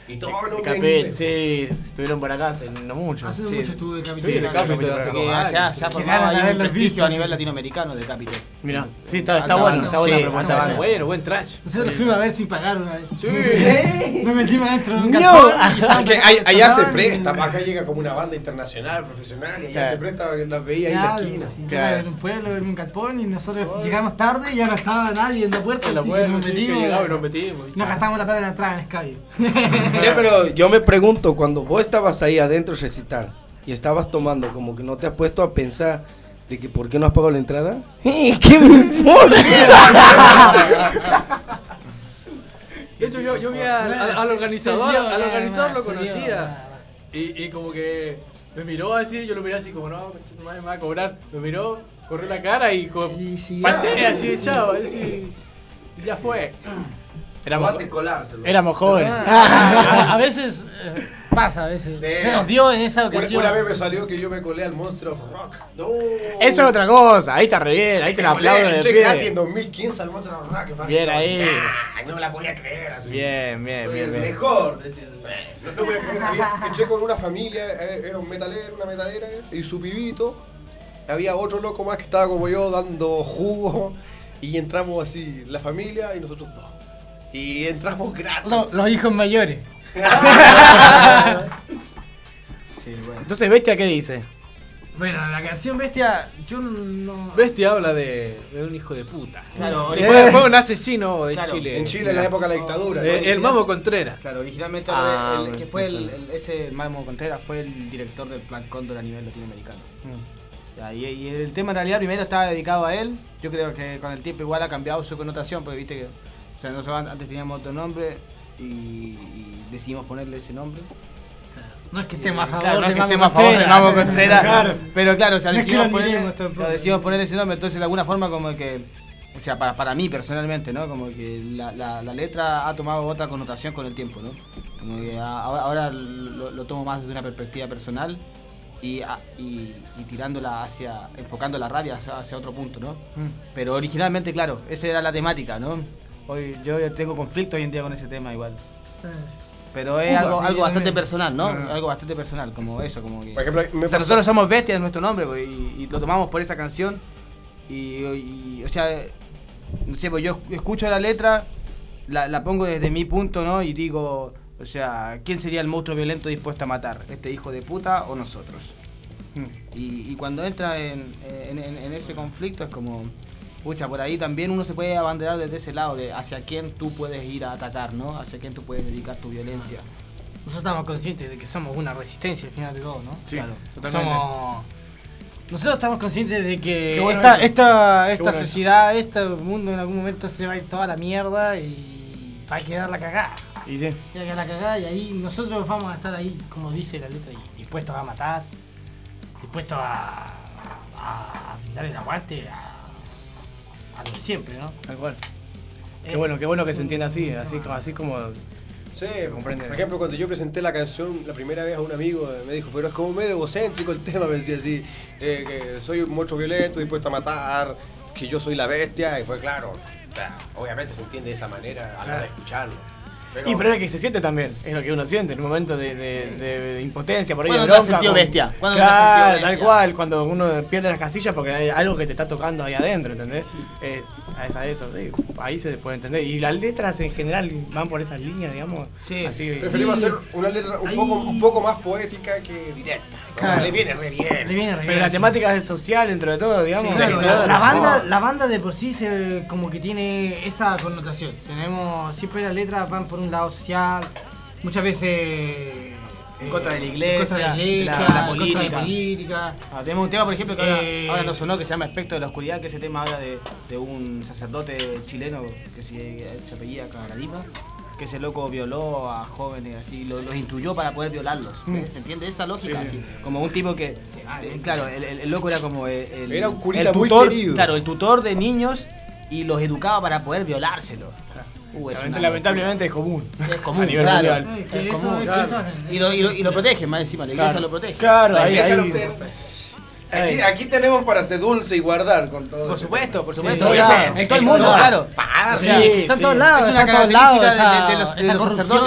Y todo De lo Capel, sí, estuvieron por acá hace no mucho. Hace sí. mucho estuve de Capitol. Sí, de Capitol, Así así que que se ha, se ha formado ahí un prestigio a nivel latinoamericano de Capitol. Mirá, sí, está, está bueno, está buena la propuesta. Está bueno, buen trash. Nosotros fuimos a ver sin pagar una vez. Sí. Nos metimos dentro de un No. cartón. Es que hay- allá se presta, acá llega como una banda internacional, profesional, y allá Claro. se presta, las veía ahí en la Claro, esquina. sí, era en un pueblo, en un galpón, y nosotros llegamos tarde y ya no estaba nadie en la puerta. En la así puerta, que nos sí, que metimos. llegaba y nos metimos. Nos gastamos la plata de la entrada en Escabio. Che, pero yo me pregunto, cuando vos estabas ahí adentro recitar y estabas tomando, como que no te has puesto a pensar de que por qué no has pagado la entrada. ¿Qué me importa? De hecho, yo, yo vi al, al- al organizador, al organizador lo conocía. Y, y como que me miró así, yo lo miré así como, no, no me va a cobrar. Me miró, corrió la cara y como, pasé así echado, así, y ya fue. Éramos, Aguante colárselo. éramos jóvenes. a, a veces eh, pasa, a veces. Sí. Se nos dio en esa Una, ocasión. una vez me salió que yo me colé al Monster of Rock. No. Eso es otra cosa, ahí está re bien, ahí te la aplaudo de Cheque gratis en pie. dos mil quince al Monster of Rock. que fue así, Bien ahí. nah, no me la podía creer así. Bien, bien, Soy bien, el bien. mejor. decía. No, no podía creer. Había, eché con una familia, eh, era un metalero, una metalera, y su pibito. Había otro loco más que estaba como yo dando jugo. Y entramos así, la familia y nosotros dos. Y entramos gratis. Lo- los hijos mayores. Sí, bueno. Entonces, Bestia, ¿qué dice? Bueno, la canción Bestia, yo no. Bestia habla de, de un hijo de puta. Claro, Y fue, fue un asesino de Claro, Chile. En Chile, en la época de la dictadura. Eh, ¿no? el Mamo Contreras. Claro, originalmente Ah, el, el- que fue el, eso. el- ese Mamo Contreras fue el director del Plan Cóndor a nivel latinoamericano. Ya, y, y el tema en realidad primero estaba dedicado a él. Yo creo que con el tiempo igual ha cambiado su connotación, porque viste que o sea, nosotros antes teníamos otro nombre y, y decidimos ponerle ese nombre. No es que estemos a favor Claro, no es de que Mamo estemos a favor de Contreras. Mamo Contreras, Claro. pero claro, o sea, No es que decidimos, lo ponerle, admiremos tampoco. claro, decidimos ponerle ese nombre, entonces de alguna forma como que, o sea, para, para mí personalmente, ¿no? Como que la, la, la letra ha tomado otra connotación con el tiempo, ¿no? Como que a- ahora, ahora lo, lo tomo más desde una perspectiva personal y, a- y, y tirándola hacia, enfocando la rabia hacia, hacia otro punto, ¿no? Pero originalmente, claro, esa era la temática, ¿no? Hoy yo ya tengo conflicto hoy en día con ese tema igual. Pero es Upa, algo, sí, algo yo bastante también. personal, ¿no? Ah. Algo bastante personal, como eso, como que... Por ejemplo, me O sea, pasó- nosotros somos bestias de nuestro nombre, pues, y, y lo tomamos por esa canción. Y, y, o sea, no sé, pues yo escucho la letra, la, la pongo desde mi punto, ¿no? Y digo, o sea, ¿quién sería el monstruo violento dispuesto a matar? ¿Este hijo de puta o nosotros? Y, y cuando entra en, en, en- en ese conflicto es como, pucha, por ahí también uno se puede abanderar desde ese lado, de hacia quién tú puedes ir a atacar, ¿no? Hacia quién tú puedes dedicar tu violencia. Nosotros estamos conscientes de que somos una resistencia al final de todo, ¿no? Sí, Claro. totalmente. Somos... Nosotros estamos conscientes de que Qué bueno esta, eso. esta, Qué esta bueno eso. sociedad, este mundo en algún momento se va a ir toda la mierda y va a quedar la cagada. Y sí. Va a quedar la cagada y ahí nosotros vamos a estar ahí, como dice la letra, y dispuestos a matar, dispuestos a, a, a dar el aguante a, a lo de siempre, ¿no? Tal cual. Eh, Qué bueno, qué bueno que se entienda así, así como, así como Sí, comprende. por ejemplo, cuando yo presenté la canción la primera vez a un amigo, eh, me dijo, pero es como medio egocéntrico el tema, me decía así, eh, que soy un monstruo violento, dispuesto a matar, que yo soy la bestia, y fue claro, o sea, obviamente se entiende de esa manera a la hora de escucharlo. Pero, Y pero es que se siente también, es lo que uno siente en un momento de, de, de- de impotencia, por ahí de ¿Cuándo te has bronca. sentido con- bestia? ¿Cuándo te has Claro, sentido tal bestia? cual, cuando uno pierde las casillas porque hay algo que te está tocando ahí adentro, ¿entendés? Es, es a eso, sí, ahí se puede entender. Y las letras en general van por esas líneas, digamos. Sí. Así, preferimos Sí. hacer una letra un Ahí- poco, un poco más poética que directa. Claro. Le viene re bien. Le viene re Pero bien, la sí. temática es social dentro de todo, digamos. Claro, Sí, la, la banda, Oh. la banda de por sí se, como que tiene esa connotación. Tenemos, siempre las letras van por un lado social, muchas veces En contra de la en iglesia, contra de la, iglesia, la- la en contra de política. la política. Ah, tenemos un tema, por ejemplo, que ahora, Eh, ahora nos sonó, que se llama Espectro de la Oscuridad, que ese tema habla de, de un sacerdote chileno que se, se apellida Caradima, que ese loco violó a jóvenes, así, lo- los instruyó para poder violarlos. ¿ves? ¿Se entiende esa lógica? Sí. Así, como un tipo que, eh, claro, el, el- el loco era como el, el- Era un curita el muy tutor, querido. claro, el tutor de niños y los educaba para poder violárselo. Uh, es Lament- una lamentablemente es común. Es común, A nivel claro. mundial. Ay, que Es eso- común, que claro. eso hacen, Y lo, y, lo, y lo eso- protegen, más encima, la iglesia Claro. lo protege. Claro, La ahí, iglesia ahí. lo ten- Aquí, aquí tenemos para ser dulce y guardar con todo. Por ese supuesto, por Sí, supuesto. todo obviamente, lado. en todo el mundo, Todo. claro. O Sí, sea, sí, está en sí. todos lados, Es una está en todos lados característica esa, de, de los, de esa los corrupción. sacerdotes.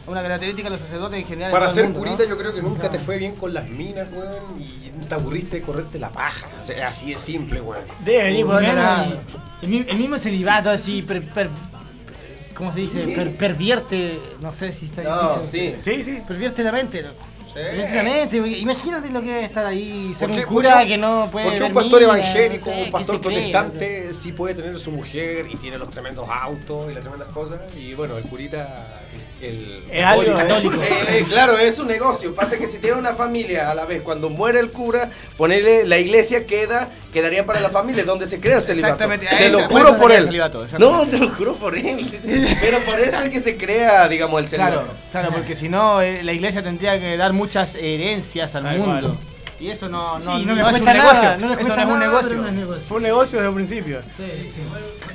una característica de los sacerdotes en general. Para en todo el ser mundo, curita ¿no? yo creo que nunca te fue bien con las minas, weón, y te aburriste de correrte la paja. O sea, así de simple, weón. Debe venir por otro lado. El, mi- el mismo celibato así, per, per- ¿cómo se dice? Per- pervierte, no sé si está No, difícil. sí. Sí, sí. Pervierte la mente, loco. Pervierte la mente. Imagínate lo que es estar ahí, ser ¿Por un qué- cura por qué- que no puede Porque ver un pastor minas, evangélico, no sé, un pastor que se cree, protestante sí puede tener su mujer y tiene los tremendos autos y las tremendas cosas. Y bueno, el curita, el Es algo católico. Eh, eh, claro, es un negocio. Pasa que si tiene una familia a la vez, cuando muere el cura, ponerle la iglesia queda, quedaría para la familia, donde se crea el celibato. Exactamente, Te ahí lo se- juro por por eso él. sería el celibato, No, exactamente. te lo juro por él. Pero por eso es que se crea, digamos, el celibato. Claro, claro, porque si no, eh, la iglesia tendría que dar muchas herencias al Tal mundo. cual. Y eso no, no, Sí, no, no le es un cuesta negocio. nada, no le eso cuesta no es un nada, negocio. pero no es negocio. Fue un negocio desde un principio. Sí, sí.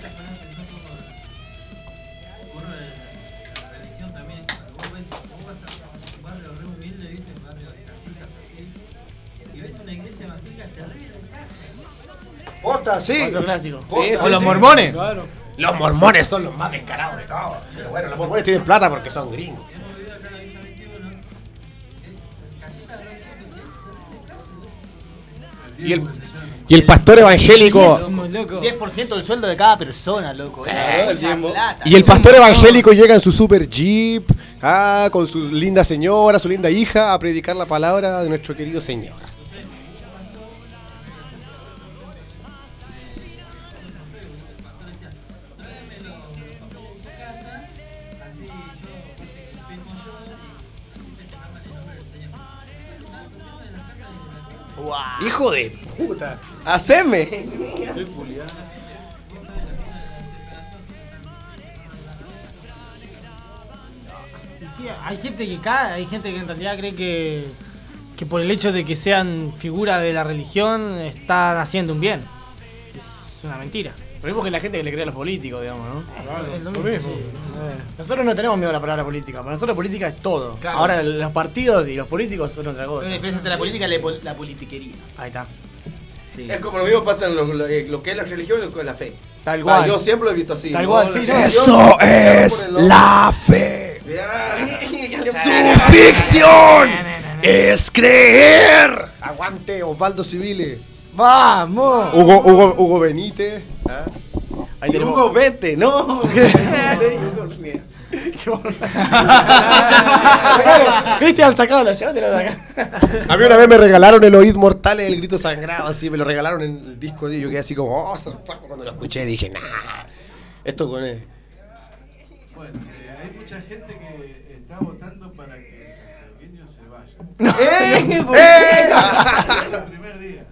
Uno de la religión también, cuando vos ves, vos vas a un barrio re humilde, viste, un barrio de casitas así, y ves una iglesia evangélica terrible de casa. Posta, sí. Otro clásico. Sí, sí, O los sí. mormones. Claro. Los mormones son los más descarados de todos. Pero bueno, los mormones tienen plata porque son gringos. Y el, y el pastor evangélico. diez por ciento del sueldo de cada persona, loco. Claro, Eh, el mucha diezmo. plata. Y el Es un pastor montón. evangélico llega en su super jeep, ah, con su linda señora, su linda hija, a predicar la palabra de nuestro querido Señor. Hijo de puta. Haceme. Y sí, hay gente que cae, hay gente que en realidad cree que, que por el hecho de que sean figuras de la religión están haciendo un bien. Es una mentira. Pero es porque la gente que le cree a los políticos, digamos, ¿no? Claro, es lo lo mismo, mismo. sí. Nosotros no tenemos miedo a la palabra política. Para nosotros política es todo. Claro. Ahora los partidos y los políticos son otra Hay cosa. una diferencia entre la política y la, pol- la politiquería. Ahí está. Sí. Es como lo mismo pasa en lo, lo- eh, lo que es la religión y lo que es la fe. Tal cual. Ah, yo siempre lo he visto así. Tal ¿no? cual, La sí, religión, no. Eso ya lo es ponen los- la fe. Ya, ya le- Su ficción es creer. Aguante, Osvaldo Civile. ¡Vamos! Hugo, Hugo, Hugo Benítez. ¿ah? Ahí tenemos... Hugo, vete, no. Cristian, sacalo, llévatelo de acá. A mí una vez me regalaron el Oíd Mortales, el grito sangrado, así, me lo regalaron en el disco y yo quedé así como, oh, zarpazo. Cuando lo escuché dije, nah, esto con él. Bueno, eh, hay mucha gente que está votando para que el santiagueño se vaya. ¡Eh! ¿Por ¡Eh! qué? Es el primer día.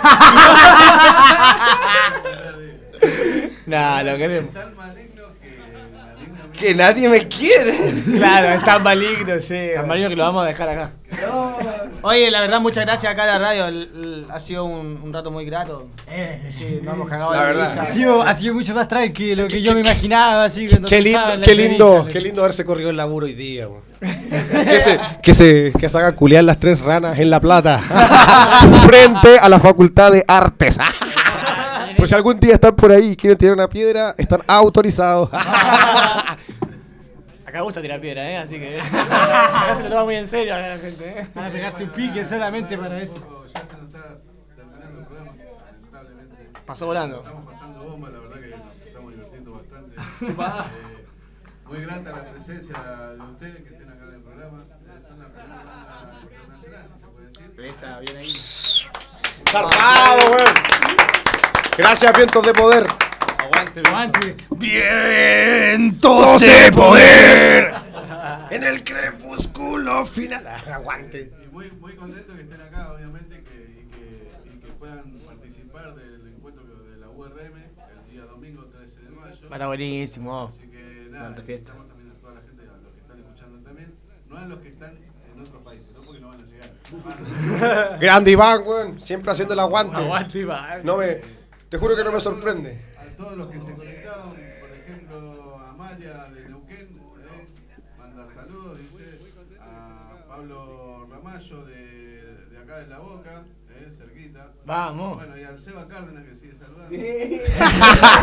Nah, lo queremos. Tan maligno que maligno Que nadie me quiere. Claro, es tan maligno, sí. Tan maligno que lo vamos a dejar acá. Oye, la verdad, muchas gracias acá a la radio. El- el- ha sido un, un rato muy grato. Sí, nos hemos cagado La la verdad. risa. Ha sido, ha sido mucho más tranqui que lo que yo me imaginaba. Así, cuando Qué empezaba lindo, la qué entrevista, lindo, la- qué lindo haberse corrido el laburo hoy día, weón. Que se, que se, que se haga culiar las tres ranas en La Plata. Frente a la Facultad de Artes. Por si algún día están por ahí y quieren tirar una piedra, están autorizados. Acá gusta tirar piedra, ¿eh? Así que. Acá se lo toma muy en serio acá la gente, ¿eh? Van a pegarse un pique solamente para eso. Ya se nos está terminando el programa, lamentablemente. Pasó volando. Estamos pasando bomba, la verdad que nos estamos divirtiendo bastante. Eh, muy grata la presencia de ustedes que estén acá en el programa. Eh, son la primera banda internacional, si se puede decir. Esa, bien ahí. ¡Zarpado, weón! Gracias, vientos de poder. Aguante, aguante. ¡Vientos de poder! En el crepúsculo final. Aguante. Y muy, muy contento que estén acá, obviamente, que, y, que, y que puedan participar del encuentro de la U R M el día domingo trece de mayo. Está buenísimo. Así que nada, invitamos también a toda la gente, a los que están escuchando también, no a los que están en otros países, ¿no? Porque no van a llegar. Grande Iván, weón. Siempre haciendo el aguante. Aguante, Iván. No me, te juro que no me sorprende. A todos los que se conectaron, por ejemplo, Amalia de Neuquén, eh, manda saludos, dice, a Pablo Ramallo de, de acá de La Boca, eh, cerquita. Vamos. Bueno, y al Seba Cárdenas que sigue saludando.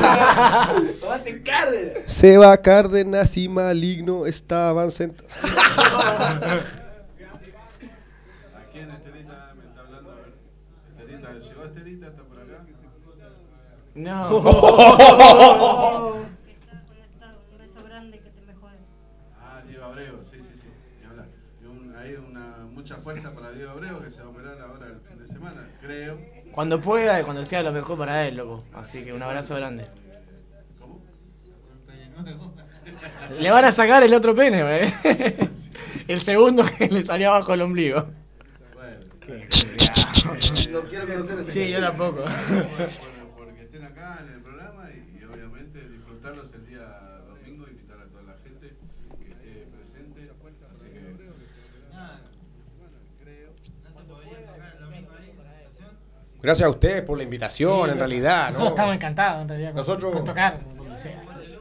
Tomate Cárdenas. Seba Cárdenas y Maligno estaban sentados. quién Estelita me está hablando? A ver. Estelita, ¿llegó Estelita? ¿Está por acá? No. Un beso grande, que te mejores. Ah, Diego Abreu, sí, sí, sí. Ni hablar. Y un, hay una, mucha fuerza para Diego Abreu, que se va a operar ahora el fin de semana, creo. Cuando pueda y cuando sea lo mejor para él, loco. Así que un abrazo grande. ¿Cómo? Le van a sacar el otro pene, güey. El segundo que le salió abajo el ombligo. No quiero conocer ese. Sí, yo tampoco. Porque estén acá en el programa y, y obviamente disfrutarlos el día domingo, invitar a toda la gente que esté presente. Así que. Gracias a ustedes por la invitación, Sí, en realidad. Nosotros ¿no? estamos encantados, en realidad, con, Nosotros- con tocar, donde sea.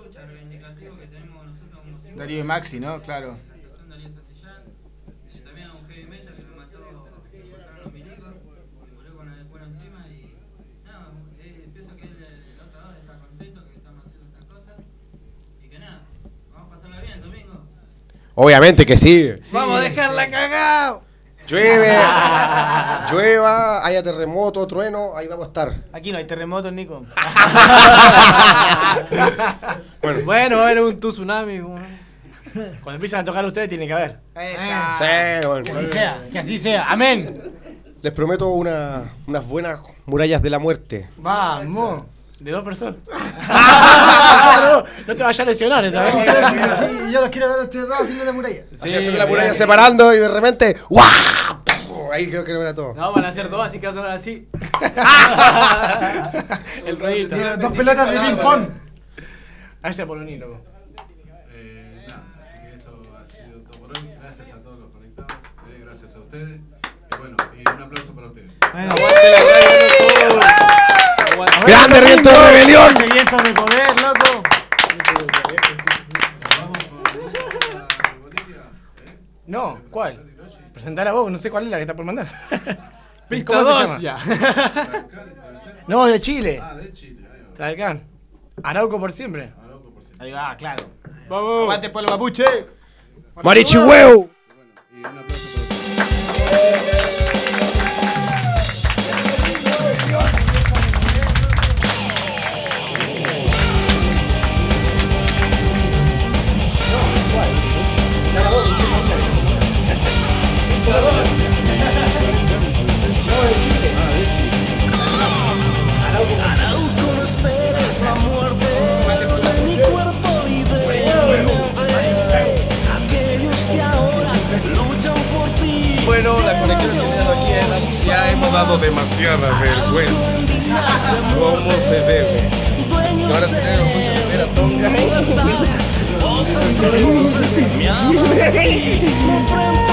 Darío y Maxi, ¿no? Claro. También a un heavy metal que me mató los milicos, volvió con la escuela encima y nada, eh, pienso que el, el otro lado está contento que estamos haciendo estas cosas y que nada, vamos a pasarla bien el domingo. Obviamente que sí. Vamos a dejarla cagado. Llueve, llueva, haya terremoto, trueno, ahí vamos a estar. Aquí no hay terremotos, Nico. Bueno, bueno, va a haber un tsunami. Cuando empiezan a tocar ustedes tiene que haber. Sí, bueno. Que así sea, que así sea. Amén. Les prometo una, unas buenas murallas de la muerte. Vamos. De dos personas. no, no te vayas a lesionar esta vez. Sí, yo los quiero ver a ustedes dos haciendo la muralla. Así haciendo la muralla separando y de repente ¡guau! Ahí creo que no era todo. No, van a ser dos, así que va a sonar así. El ruidito. Mira, dos pelotas de ping pong. A ese Poloní, loco. Eh, nada, así que eso ha sido todo por hoy. Gracias a todos los conectados. Eh, gracias a ustedes. Y bueno, y un aplauso para ustedes. Bueno, aguante la radio, loco. ¡Grande Viento de Rebelión! ¡Grande Viento de Poder, loco! No, ¿cuál? Presentar a vos, no sé cuál es la que está por mandar. Pista ¿Cómo se dos, llama? ya. No, de Chile. Ah, de Chile. Ahí va. Talcán. Arauco por siempre. Arauco por siempre. Ahí va, claro. Vamos. Aguante pueblo mapuche. ¡Marichihueu! Y un aplauso para ustedes. Arauco, no esperes la muerte de mi cuerpo y de mi mente. Aquellos que ahora luchan por ti. Bueno, la conexión que tenemos aquí es ya hemos dado demasiada vergüenza. ¿Cómo se debe? Ahora tenemos mucha primera tonga. Voces de luces me hablan de ti. No enfrento